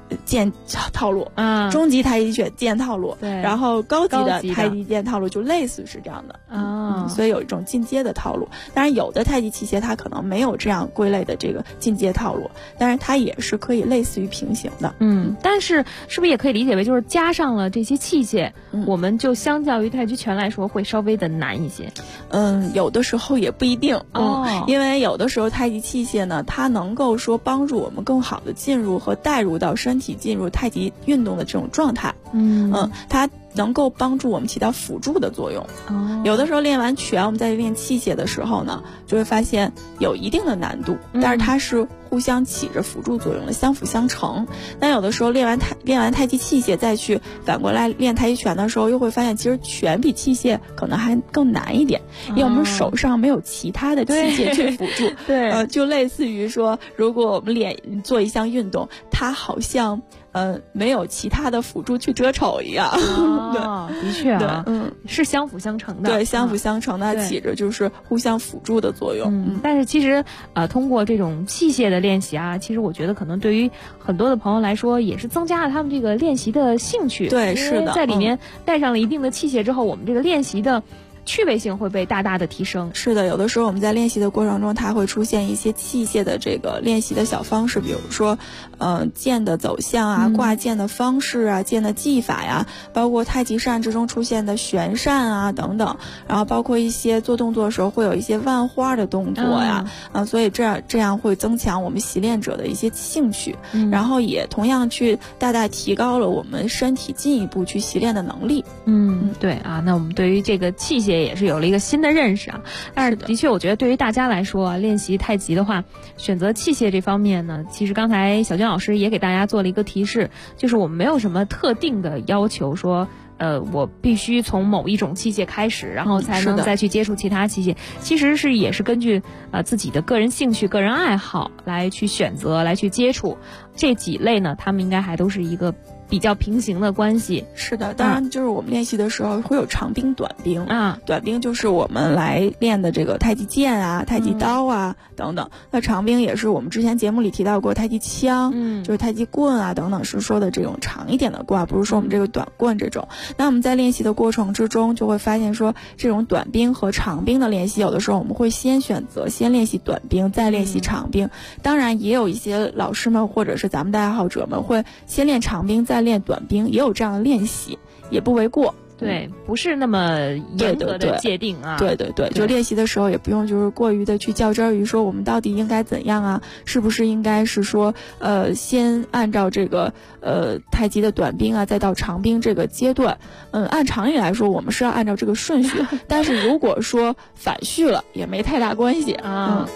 剑套路，中级太极拳剑套路， 对， 然后高级的太极剑套路就类似于是这样的所以有一种进阶的套路。当然有的太极器械它可能没有这样归类的这个进阶套路，但是它也是可以类似于平行的。 但是是不是也可以理解为就是加上了这些器械，我们就相较于太极拳来说会稍微的难一些？ 有的时候也不一定因为有的时候太极器械呢，它能够说帮助我们更好的进入和带入到身体进入太极运动的这种状态。它能够帮助我们起到辅助的作用。有的时候练完拳，我们在练器械的时候呢，就会发现有一定的难度，但是它是互相起着辅助作用的，相辅相成。但有的时候练完太极器械，再去反过来练太极拳的时候，又会发现其实拳比器械可能还更难一点，因为我们手上没有其他的器械去辅助。 对， 就类似于说，如果我们做一项运动，它好像没有其他的辅助去遮丑一样。 的确啊，是相辅相成的。 对，相辅相成的，它起着就是互相辅助的作用。 但是其实通过这种器械的练习啊，其实我觉得可能对于很多的朋友来说，也是增加了他们这个练习的兴趣。 对，是的， 在里面带上了一定的器械之后，我们这个练习的趣味性会被大大的提升。 是的，有的时候我们在练习的过程中，它会出现一些器械的这个练习的小方式，比如说剑的走向啊，挂剑的方式啊，剑的技法呀，包括太极扇之中出现的旋扇啊等等，然后包括一些做动作的时候会有一些万花的动作呀，所以这样会增强我们习练者的一些兴趣，然后也同样去大大提高了我们身体进一步去习练的能力。 对啊，那我们对于这个器械也是有了一个新的认识啊。但是的确，我觉得对于大家来说啊，练习太极的话，选择器械这方面呢，其实刚才小娟老师也给大家做了一个提示，就是我们没有什么特定的要求说我必须从某一种器械开始，然后才能再去接触其他器械。其实也是根据自己的个人兴趣、个人爱好来去选择、来去接触这几类呢，他们应该还都是一个比较平行的关系。 是的，当然就是我们练习的时候会有长兵、短兵短兵就是我们来练的这个太极剑啊、太极刀啊等等。那长兵也是我们之前节目里提到过太极枪，就是太极棍啊等等，是说的这种长一点的棍，不是说我们这个短棍这种。那我们在练习的过程之中就会发现说，这种短兵和长兵的练习，有的时候我们会先练习短兵，再练习长兵。当然也有一些老师们或者是咱们的爱好者们会先练长兵再练短兵，也有这样的练习，也不为过。 对，不是那么严格的界定啊。 对，就练习的时候也不用就是过于的去较真于说我们到底应该怎样啊，是不是应该是说先按照这个太极的短兵啊，再到长兵这个阶段。按常理来说我们是要按照这个顺序，但是如果说反序了也没太大关系啊。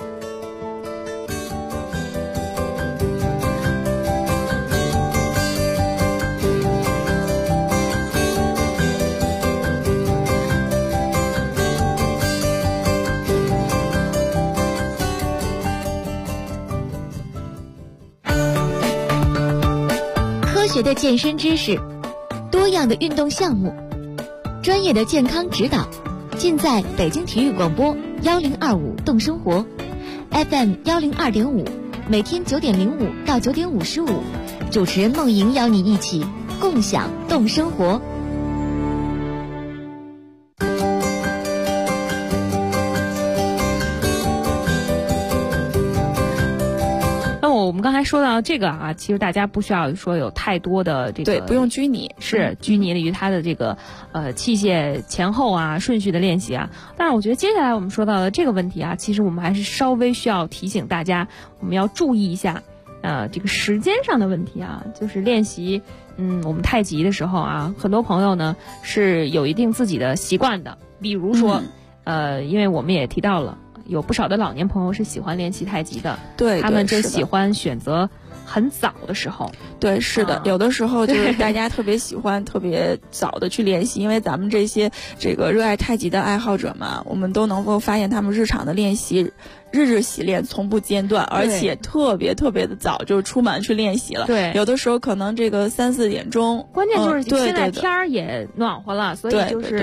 科学的健身知识，多样的运动项目，专业的健康指导，尽在北京体育广播1025动生活 FM 102.5，每天9:05到9:55，主持人梦莹邀你一起共享动生活。 我们刚才说到这个啊，其实大家不需要说有太多的这个， 对，不用拘泥， 是拘泥于它的这个器械前后啊顺序的练习啊。但是我觉得接下来我们说到的这个问题啊，其实我们还是稍微需要提醒大家，我们要注意一下这个时间上的问题啊，就是练习我们太极的时候啊，很多朋友呢是有一定自己的习惯的，比如说因为我们也提到了。有不少的老年朋友是喜欢练习太极的， 对， 他们就喜欢选择很早的时候。 对，是的，有的时候就是大家特别喜欢特别早的去练习，因为咱们这个热爱太极的爱好者嘛，我们都能够发现他们日常的练习日习练从不间断，而且特别特别的早就出门去练习了。 对， 有的时候可能这个3、4点钟， 关键就是现在天儿也暖和了，所以就是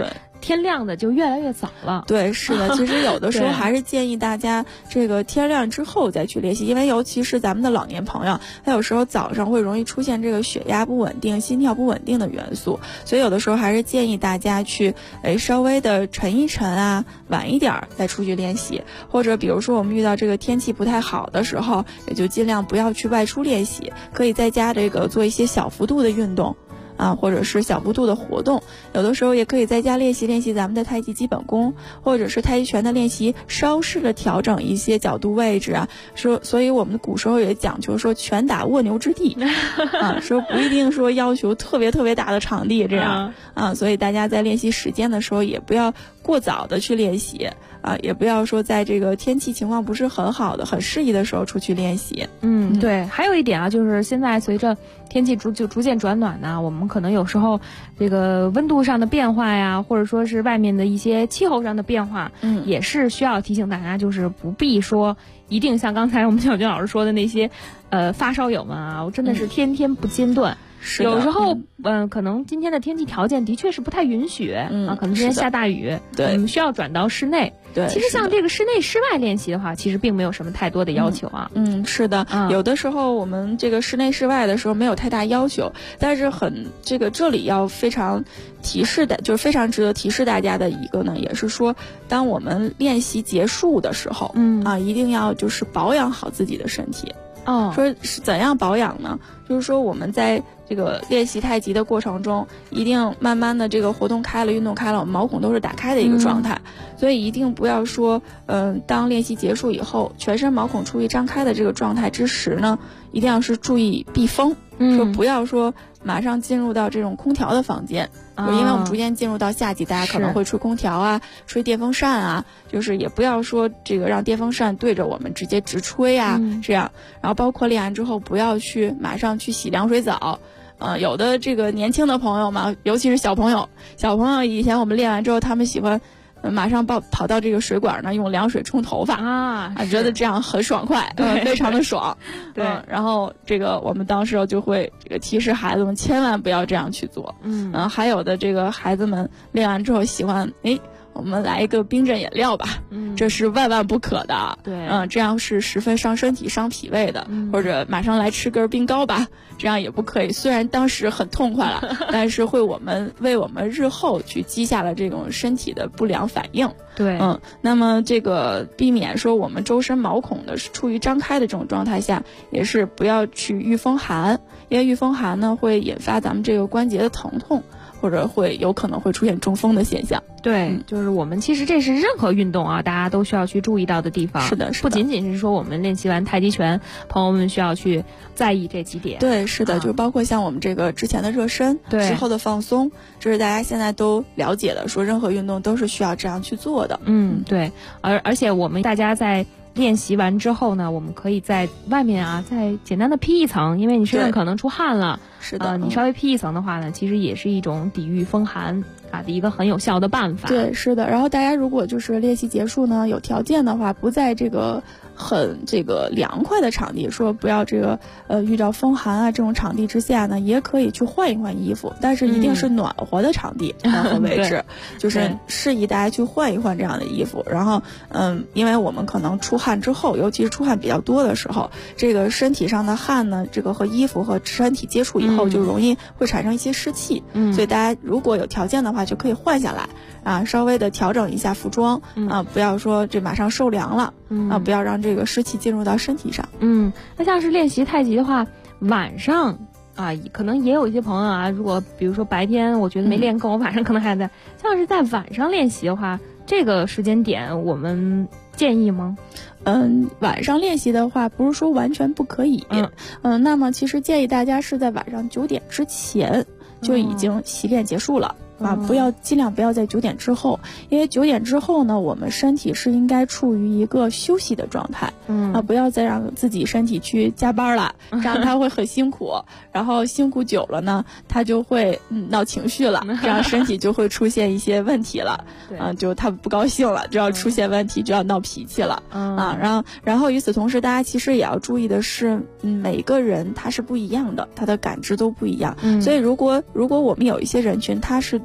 天亮的就越来越早了。 对，是的，其实有的时候还是建议大家这个天亮之后再去练习，因为尤其是咱们的老年朋友，他有时候早上会容易出现这个血压不稳定、心跳不稳定的元素，所以有的时候还是建议大家去稍微的沉一沉啊，晚一点再出去练习，或者比如说我们遇到这个天气不太好的时候，也就尽量不要去外出练习，可以在家这个做一些小幅度的运动啊，或者是小幅度的活动，有的时候也可以在家练习咱们的太极基本功，或者是太极拳的练习，稍适的调整一些角度位置啊。所以我们古时候也讲究说拳打卧牛之地啊，说不一定说要求特别大的场地这样啊，所以大家在练习时间的时候也不要过早的去练习啊，也不要说在这个天气情况不是很好的、很适宜的时候出去练习。 对，还有一点啊，就是现在随着天气逐渐转暖呢，我们可能有时候这个温度上的变化呀，或者说是外面的一些气候上的变化，也是需要提醒大家，就是不必说一定像刚才我们小军老师说的那些发烧友们啊，我真的是天天不间断。有时候可能今天的天气条件的确是不太允许啊，可能今天下大雨， 对， 需要转到室内。 对， 其实像这个室内室外练习的话，其实并没有什么太多的要求啊。 是的，有的时候我们这个室内室外的时候没有太大要求，但是这里要非常提示的，就是非常值得提示大家的一个呢，也是说，当我们练习结束的时候，一定要就是保养好自己的身体。说是怎样保养呢？就是说我们在这个练习太极的过程中，一定慢慢的这个活动开了、运动开了，我们毛孔都是打开的一个状态，所以一定不要说，当练习结束以后，全身毛孔处于张开的这个状态之时呢，一定要是注意避风，说不要说马上进入到这种空调的房间，因为我们逐渐进入到夏季，大家可能会吹空调啊、吹电风扇啊，就是也不要说这个让电风扇对着我们直接直吹啊，这样。然后包括练完之后，不要去马上去洗凉水澡。有的这个年轻的朋友嘛，尤其是小朋友以前我们练完之后，他们喜欢马上跑到这个水管呢，用凉水冲头发啊，觉得这样很爽快，非常的爽。对，然后这个我们当时就会这个提示孩子们千万不要这样去做。还有的这个孩子们练完之后喜欢我们来一个冰镇饮料吧，这是万万不可的。 对， 这样是十分伤身体、伤脾胃的。或者马上来吃根冰糕吧，这样也不可以。虽然当时很痛快了，但是为我们日后去积下了这种身体的不良反应。 对， 那么这个避免说我们周身毛孔的处于张开的这种状态下，也是不要去遇风寒，因为遇风寒呢会引发咱们这个关节的疼痛，或者有可能会出现中风的现象。 对，就是我们其实这是任何运动啊，大家都需要去注意到的地方。 是的， 不仅仅是说我们练习完太极拳，朋友们需要去在意这几点。 对，是的，就包括像我们这个之前的热身，之后的放松，这是大家现在都了解的，说任何运动都是需要这样去做的。 对，而且我们大家在练习完之后呢，我们可以在外面啊再简单的披一层，因为你身上可能出汗了。 是的， 你稍微披一层的话呢，其实也是一种抵御风寒的一个很有效的办法。 对，是的。然后大家如果就是练习结束呢，有条件的话，不在这个很凉快的场地，说不要遇到风寒啊这种场地之下呢，也可以去换一换衣服，但是一定是暖和的场地、暖和位置，就是适宜大家去换一换这样的衣服。然后因为我们可能出汗之后，尤其是出汗比较多的时候，这个身体上的汗呢，这个和衣服和身体接触以后，就容易会产生一些湿气。所以大家如果有条件的话，就可以换下来啊，稍微的调整一下服装啊，不要说这马上受凉了啊，不要让这个湿气进入到身体上。 那像是练习太极的话，晚上可能也有一些朋友啊，如果比如说白天我觉得没练够，我晚上可能还在。像是在晚上练习的话，这个时间点我们建议吗？ 晚上练习的话，不是说完全不可以。那么其实建议大家是在晚上9点之前就已经习练结束了。尽量不要在9点之后，因为9点之后呢，我们身体是应该处于一个休息的状态，不要再让自己身体去加班了，这样他会很辛苦，然后辛苦久了呢，他就会闹情绪了，这样身体就会出现一些问题了，就他不高兴了，就要出现问题，就要闹脾气了，然后与此同时，大家其实也要注意的是，每个人他是不一样的，他的感知都不一样，所以如果我们有一些人群，他是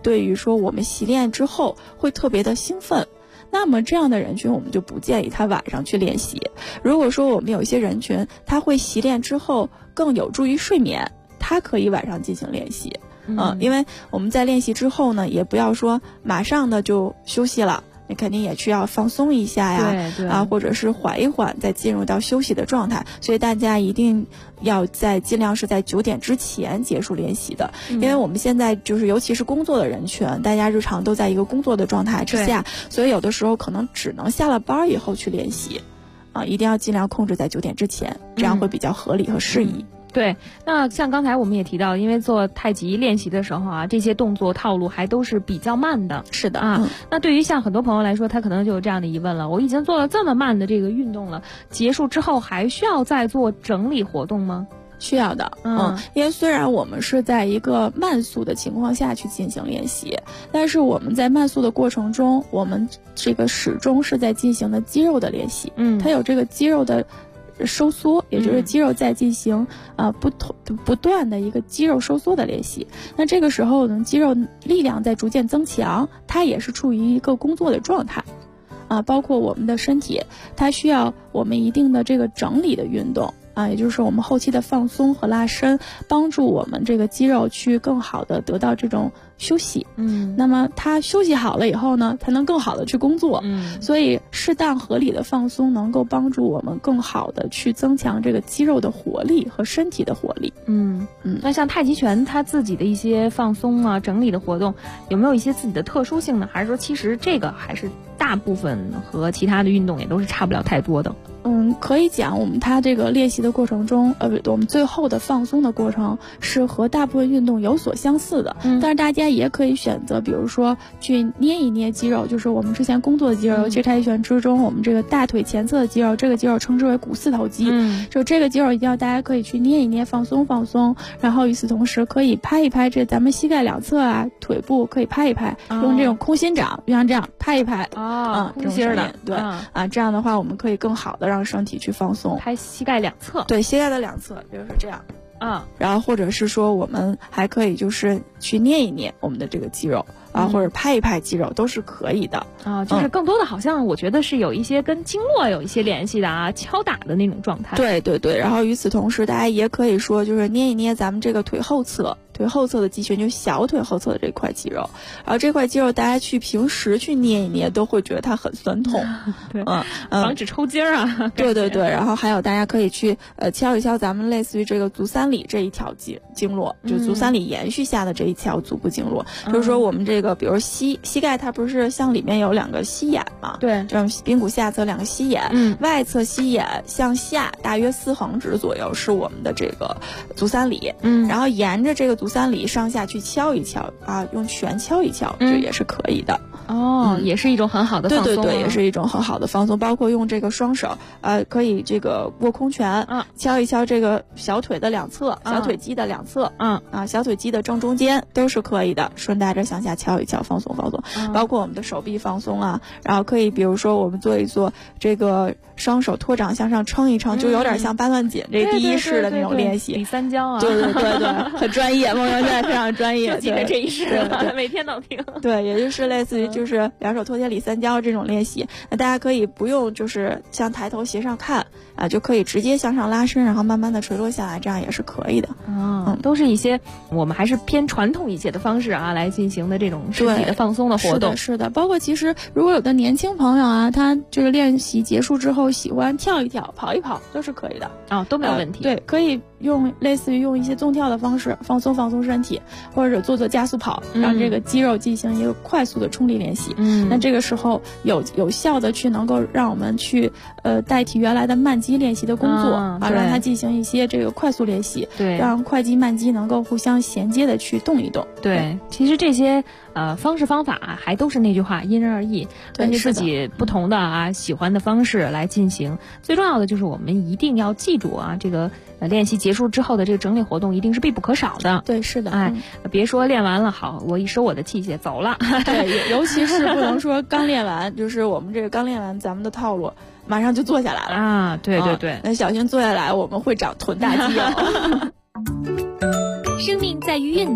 对于说我们习练之后会特别的兴奋。那么这样的人群我们就不建议他晚上去练习。如果说我们有一些人群他会习练之后更有助于睡眠，他可以晚上进行练习。因为我们在练习之后呢，也不要说马上的就休息了，你肯定也需要放松一下呀， 对或者是缓一缓，再进入到休息的状态。所以大家一定要尽量是在9点之前结束练习的，因为我们现在就是尤其是工作的人群，大家日常都在一个工作的状态之下，所以有的时候可能只能下了班以后去练习，一定要尽量控制在9点之前，这样会比较合理和适宜。 对，那像刚才我们也提到，因为做太极练习的时候啊，这些动作套路还都是比较慢的。 是的啊，那对于像很多朋友来说，他可能就有这样的疑问了：我已经做了这么慢的这个运动了，结束之后还需要再做整理活动吗？ 需要的，因为虽然我们是在一个慢速的情况下去进行练习，但是我们在慢速的过程中，我们这个始终是在进行的肌肉的练习，它有这个肌肉的收缩，也就是肌肉在进行不断的一个肌肉收缩的练习。那这个时候呢，肌肉力量在逐渐增强，它也是处于一个工作的状态。包括我们的身体，它需要我们一定的这个整理的运动也就是我们后期的放松和拉伸，帮助我们这个肌肉去更好的得到这种休息。那么它休息好了以后呢，才能更好的去工作。所以适当合理的放松能够帮助我们更好的去增强这个肌肉的活力和身体的活力。 那像太极拳它自己的一些放松啊、整理的活动，有没有一些自己的特殊性呢？还是说其实这个还是大部分和其他的运动也都是差不了太多的？ 可以讲它这个练习的过程中，我们最后的放松的过程是和大部分运动有所相似的。但是大家也可以选择，比如说去捏一捏肌肉，就是我们之前工作的肌肉，尤其是太极拳之中，我们这个大腿前侧的肌肉，这个肌肉称之为股四头肌。就这个肌肉一定要大家可以去捏一捏，放松放松。然后与此同时，可以拍一拍咱们膝盖两侧腿部可以拍一拍，用这种空心掌，就像这样拍一拍空心的， 对这样的话我们可以更好的让身体去放松。 拍膝盖两侧， 对，膝盖的两侧就是这样。然后或者是说我们还可以就是去捏一捏我们的这个肌肉或者拍一拍肌肉都是可以的就是更多的好像我觉得是有一些跟经络有一些联系的敲打的那种状态。 对对对，然后与此同时大家也可以说就是捏一捏咱们这个腿后侧的肌群，就小腿后侧的这块肌肉，然后这块肌肉大家平时去捏一捏都会觉得它很酸痛对，防止抽筋啊。 对对对，然后还有大家可以去敲一敲咱们类似于这个足三里这一条经络，就足三里延续下的这一条足部经络。就是说我们这个比如膝盖它不是像里面有2个膝眼嘛？ 对， 这种髌骨下侧2个膝眼，外侧膝眼向下大约4横指左右是我们的这个足三里。然后沿着这个足三里上下去敲一敲用拳敲一敲，这也是可以的。 也是一种很好的放松。 对对对，也是一种很好的放松。包括用这个双手可以这个握空拳敲一敲这个小腿的两侧，小腿肌的两侧小腿肌的正中间都是可以的，顺带着向下敲一敲，放松放松。包括我们的手臂放松然后可以比如说我们做一做这个双手托掌向上撑一撑，就有点像八段锦这第一式的那种练习。 李三焦对对对对，很专业，梦圆现在非常专业， 记得这一式每天都听。 对，也就是类似于就是两手托肩李三焦这种练习，那大家可以不用就是像抬头斜上看就可以直接向上拉伸，然后慢慢的垂落下来，这样也是可以的。 都是一些我们还是偏传统一些的方式来进行的这种身体的放松的活动。 是的，包括其实如果有的年轻朋友他就是练习结束之后喜欢跳一跳、跑一跑，都是可以的都没有问题。 对，可以类似于用一些纵跳的方式放松身体，或者做加速跑，让这个肌肉进行一个快速的冲力练习。那这个时候有效的去能够让我们去代替原来的慢肌练习的工作让它进行一些这个快速练习， 对， 让快肌慢肌能够互相衔接的去动一动。 对，其实这些方式方法还都是那句话，因人而异，根据自己不同的喜欢的方式来进行。最重要的就是我们一定要记住这个练习结束之后的这个整理活动一定是必不可少的。 对，是的。 别说练完了好，我一收我的器械走了。 对，尤其是不能说刚练完，就是我们这个刚练完咱们的套路马上就坐下来了对对对， 那小心坐下来我们会长臀大肌肉。 生命在于运动，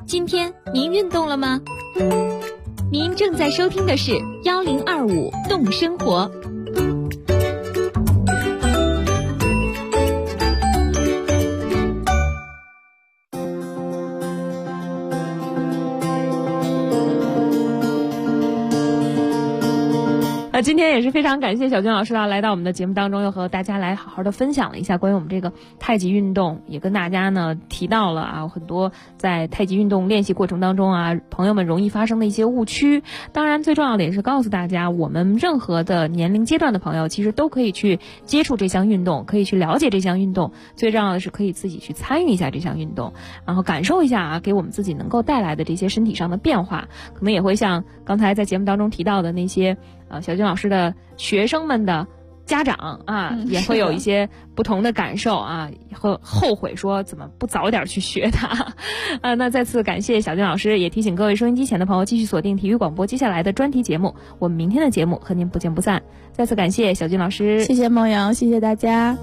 今天您运动了吗？您正在收听的是1025动生活。 今天也是非常感谢小军老师来到我们的节目当中，又和大家来好好的分享了一下关于我们这个太极运动，也跟大家呢提到了很多在太极运动练习过程当中朋友们容易发生的一些误区。当然最重要的也是告诉大家，我们任何的年龄阶段的朋友其实都可以去接触这项运动，可以去了解这项运动，最重要的是可以自己去参与一下这项运动，然后感受一下给我们自己能够带来的这些身体上的变化。可能也会像刚才在节目当中提到的那些小军老师的学生们的家长也会有一些不同的感受会后悔说怎么不早点去学它那再次感谢小军老师，也提醒各位收音机前的朋友继续锁定体育广播接下来的专题节目，我们明天的节目和您不见不散。再次感谢小军老师， 谢谢梦阳，谢谢大家。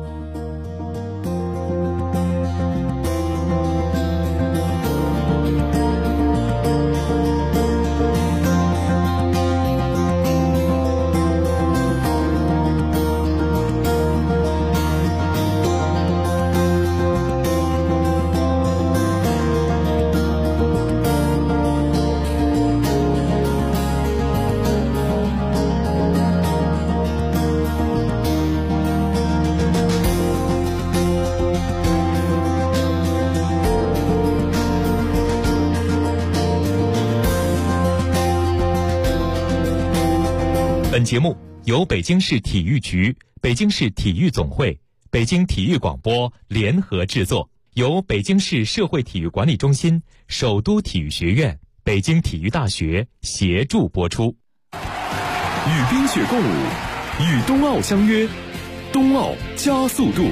本节目由北京市体育局、北京市体育总会、北京体育广播联合制作，由北京市社会体育管理中心、首都体育学院、北京体育大学协助播出。 与冰雪共舞，与冬奥相约，冬奥加速度。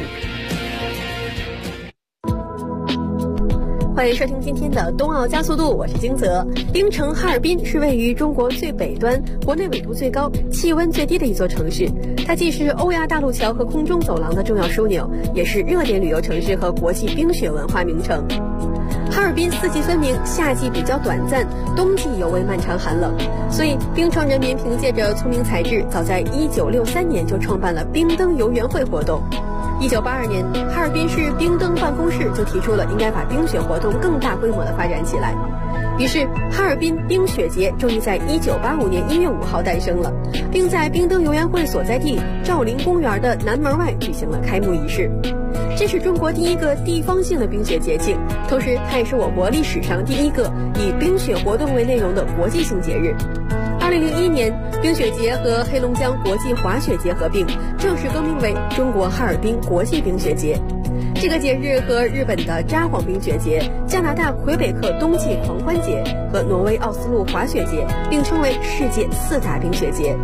欢迎收听今天的冬奥加速度，我是金泽。冰城哈尔滨是位于中国最北端、国内纬度最高、气温最低的一座城市，它既是欧亚大陆桥和空中走廊的重要枢纽，也是热点旅游城市和国际冰雪文化名城。哈尔滨四季分明，夏季比较短暂，冬季尤为漫长寒冷，所以冰城人民凭借着聪明才智，早在1963年就创办了冰灯游园会活动。1982年，哈尔滨市冰灯办公室就提出了应该把冰雪活动更大规模的发展起来。于是，哈尔滨冰雪节终于在1985年1月5号诞生了，并在冰灯游园会所在地兆麟公园的南门外举行了开幕仪式。这是中国第一个地方性的冰雪节庆，同时它也是我国历史上第一个以冰雪活动为内容的国际性节日。2001年，冰雪节和黑龙江国际滑雪节合并，正式更名为中国哈尔滨国际冰雪节。这个节日和日本的札幌冰雪节、加拿大魁北克冬季狂欢节和挪威奥斯陆滑雪节并称为世界4大冰雪节。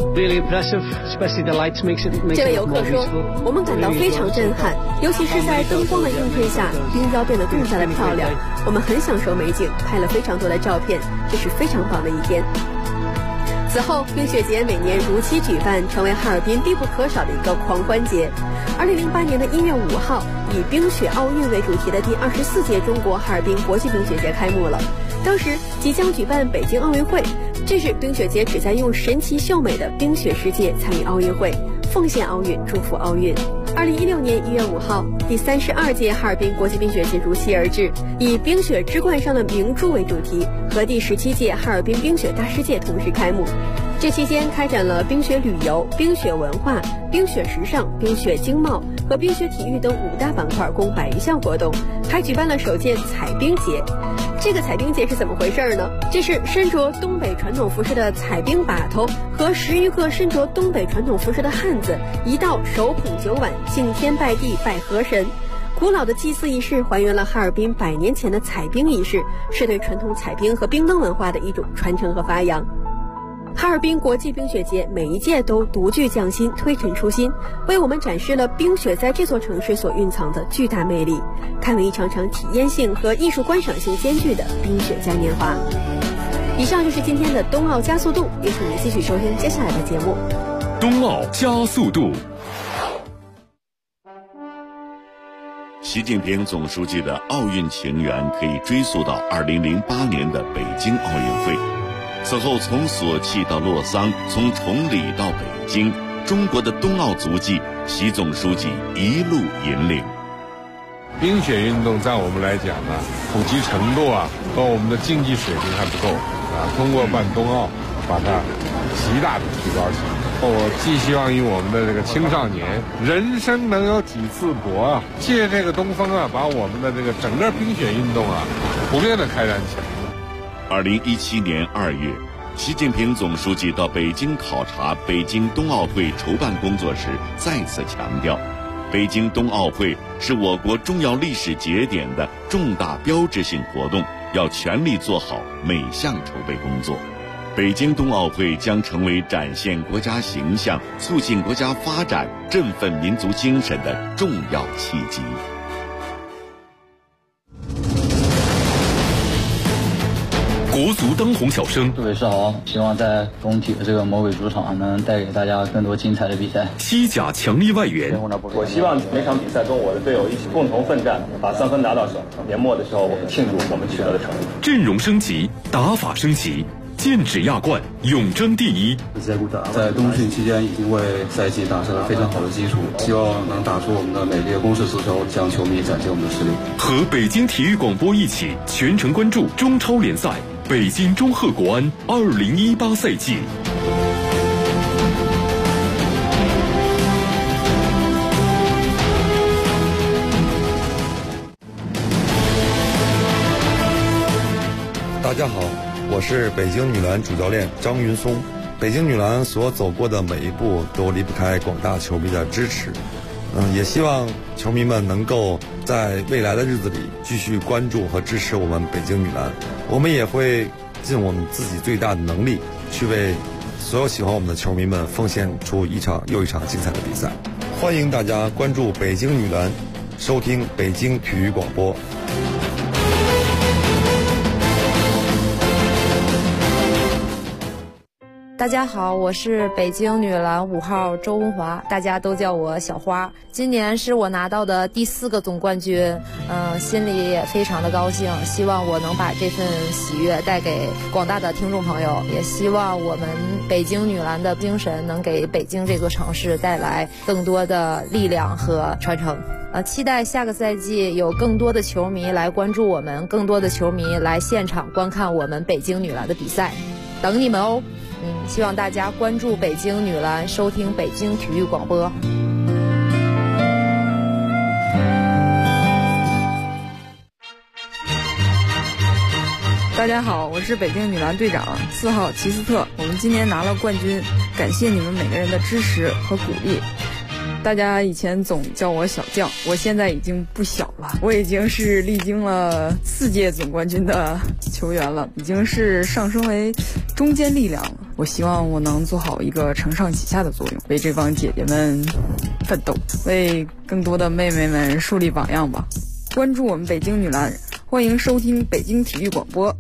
这位游客说，我们感到非常震撼，尤其是在灯光的映衬下，冰雕变得更加的漂亮。我们很享受美景，拍了非常多的照片，这是非常棒的一天。此后，冰雪节每年如期举办，成为哈尔滨必不可少的一个狂欢节。2008年的1月5号，以冰雪奥运为主题的第24届中国哈尔滨国际冰雪节开幕了。当时即将举办北京奥运会，这是冰雪节旨在用神奇秀美的冰雪世界参与奥运会，奉献奥运，祝福奥运。2016年1月5号，第32届哈尔滨国际冰雪节如期而至，以冰雪之冠上的明珠为主题，和第17届哈尔滨冰雪大世界同时开幕。这期间开展了冰雪旅游、冰雪文化、冰雪时尚、冰雪经贸和冰雪体育等5大板块，共100余项活动，还举办了首届彩冰节。这个彩冰节是怎么回事呢？这是身着东北传统服饰的彩冰把头和10余个身着东北传统服饰的汉子一道手捧酒碗，敬天拜地拜河神。古老的祭祀仪式还原了哈尔滨100年前的彩冰仪式，是对传统彩冰和冰灯文化的一种传承和发扬。哈尔滨国际冰雪节每一届都独具匠心，推陈出新，为我们展示了冰雪在这座城市所蕴藏的巨大魅力，开了一场场体验性和艺术观赏性兼具的冰雪嘉年华。以上就是今天的冬奥加速度，也请您继续收听接下来的节目。 冬奥加速度。 习近平总书记的奥运情缘可以追溯到2008年的北京奥运会。此后从索契到洛桑，从崇礼到北京，中国的冬奥足迹，习总书记一路引领。 冰雪运动在我们来讲呢，普及程度和我们的竞技水平还不够通过办冬奥，把它极大的提高起来。我寄希望于我们的这个青少年，人生能有几次搏借这个东风把我们的这个整个冰雪运动普遍的开展起来。 2017年2月，习近平总书记到北京考察北京冬奥会筹办工作时，再次强调，北京冬奥会是我国重要历史节点的重大标志性活动，要全力做好每项筹备工作。北京冬奥会将成为展现国家形象、促进国家发展、振奋民族精神的重要契机。 国足当红小生， 各位少王，希望在工体的这个魔鬼主场能带给大家更多精彩的比赛。 西甲强力外援， 我希望每场比赛中我的队友一起共同奋战，把3分拿到手。年末的时候，我们庆祝我们取得的成绩。 阵容升级，打法升级，剑指亚冠，永争第一。 在冬训期间已经为赛季打下了非常好的基础，希望能打出我们的美丽的攻势足球，向球迷展现我们的实力。 和北京体育广播一起全程关注中超联赛北京中赫国安2018赛季。 大家好，我是北京女篮主教练张云松。北京女篮所走过的每一步都离不开广大球迷的支持。也希望球迷们能够在未来的日子里继续关注和支持我们北京女篮。我们也会尽我们自己最大的能力，去为所有喜欢我们的球迷们奉献出一场又一场精彩的比赛。欢迎大家关注北京女篮，收听北京体育广播。 大家好，我是北京女篮5号周文华，大家都叫我小花。今年是我拿到的第4个总冠军，心里也非常的高兴，希望我能把这份喜悦带给广大的听众朋友，也希望我们北京女篮的精神能给北京这座城市带来更多的力量和传承。期待下个赛季有更多的球迷来关注我们，更多的球迷来现场观看我们北京女篮的比赛，等你们哦。希望大家关注北京女篮，收听北京体育广播。 大家好，我是北京女篮队长4号齐斯特。我们今年拿了冠军，感谢你们每个人的支持和鼓励。大家以前总叫我小将，我现在已经不小了，我已经是历经了4届总冠军的球员了，已经是上升为中坚力量了。我希望我能做好一个承上启下的作用，为这帮姐姐们奋斗，为更多的妹妹们树立榜样吧。关注我们北京女篮，欢迎收听北京体育广播。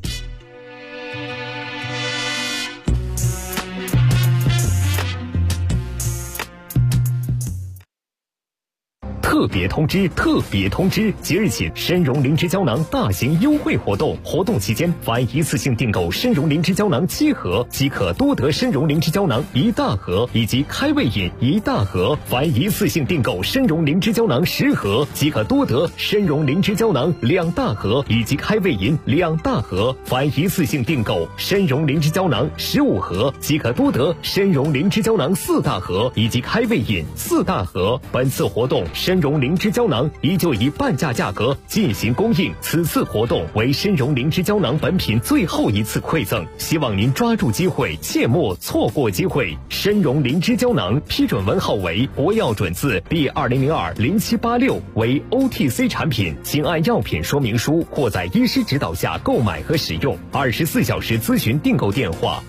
特别通知！特别通知！即日起，参茸灵芝胶囊大型优惠活动，活动期间，凡一次性订购参茸灵芝胶囊7盒，即可多得参茸灵芝胶囊1大盒以及开胃饮1大盒；凡一次性订购参茸灵芝胶囊10盒，即可多得参茸灵芝胶囊2大盒以及开胃饮2大盒；凡一次性订购参茸灵芝胶囊15盒，即可多得参茸灵芝胶囊4大盒以及开胃饮4大盒。本次活动参茸灵芝胶囊依旧以半价价格进行供应，此次活动为参茸灵芝胶囊本品最后一次馈赠，希望您抓住机会，切莫错过机会。参茸灵芝胶囊批准文号为国药准字第20020786，为 OTC 产品，请按药品说明书或在医师指导下购买和使用。24小时咨询订购电话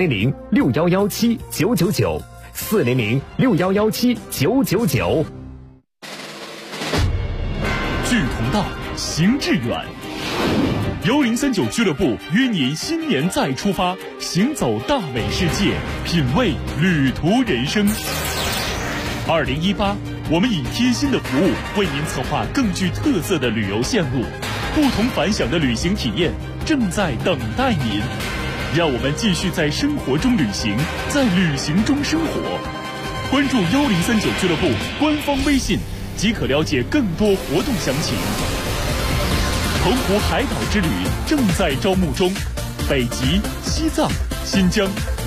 ：400-6117-999，400-6117-999。 志同道，行致远。1039俱乐部约您新年再出发，行走大美世界，品味旅途人生。 2018，我们以贴心的服务为您策划更具特色的旅游线路，不同凡响的旅行体验正在等待您。让我们继续在生活中旅行，在旅行中生活。关注1039俱乐部官方微信，即可了解更多活动详情。澎湖海岛之旅正在招募中，北极、西藏、新疆、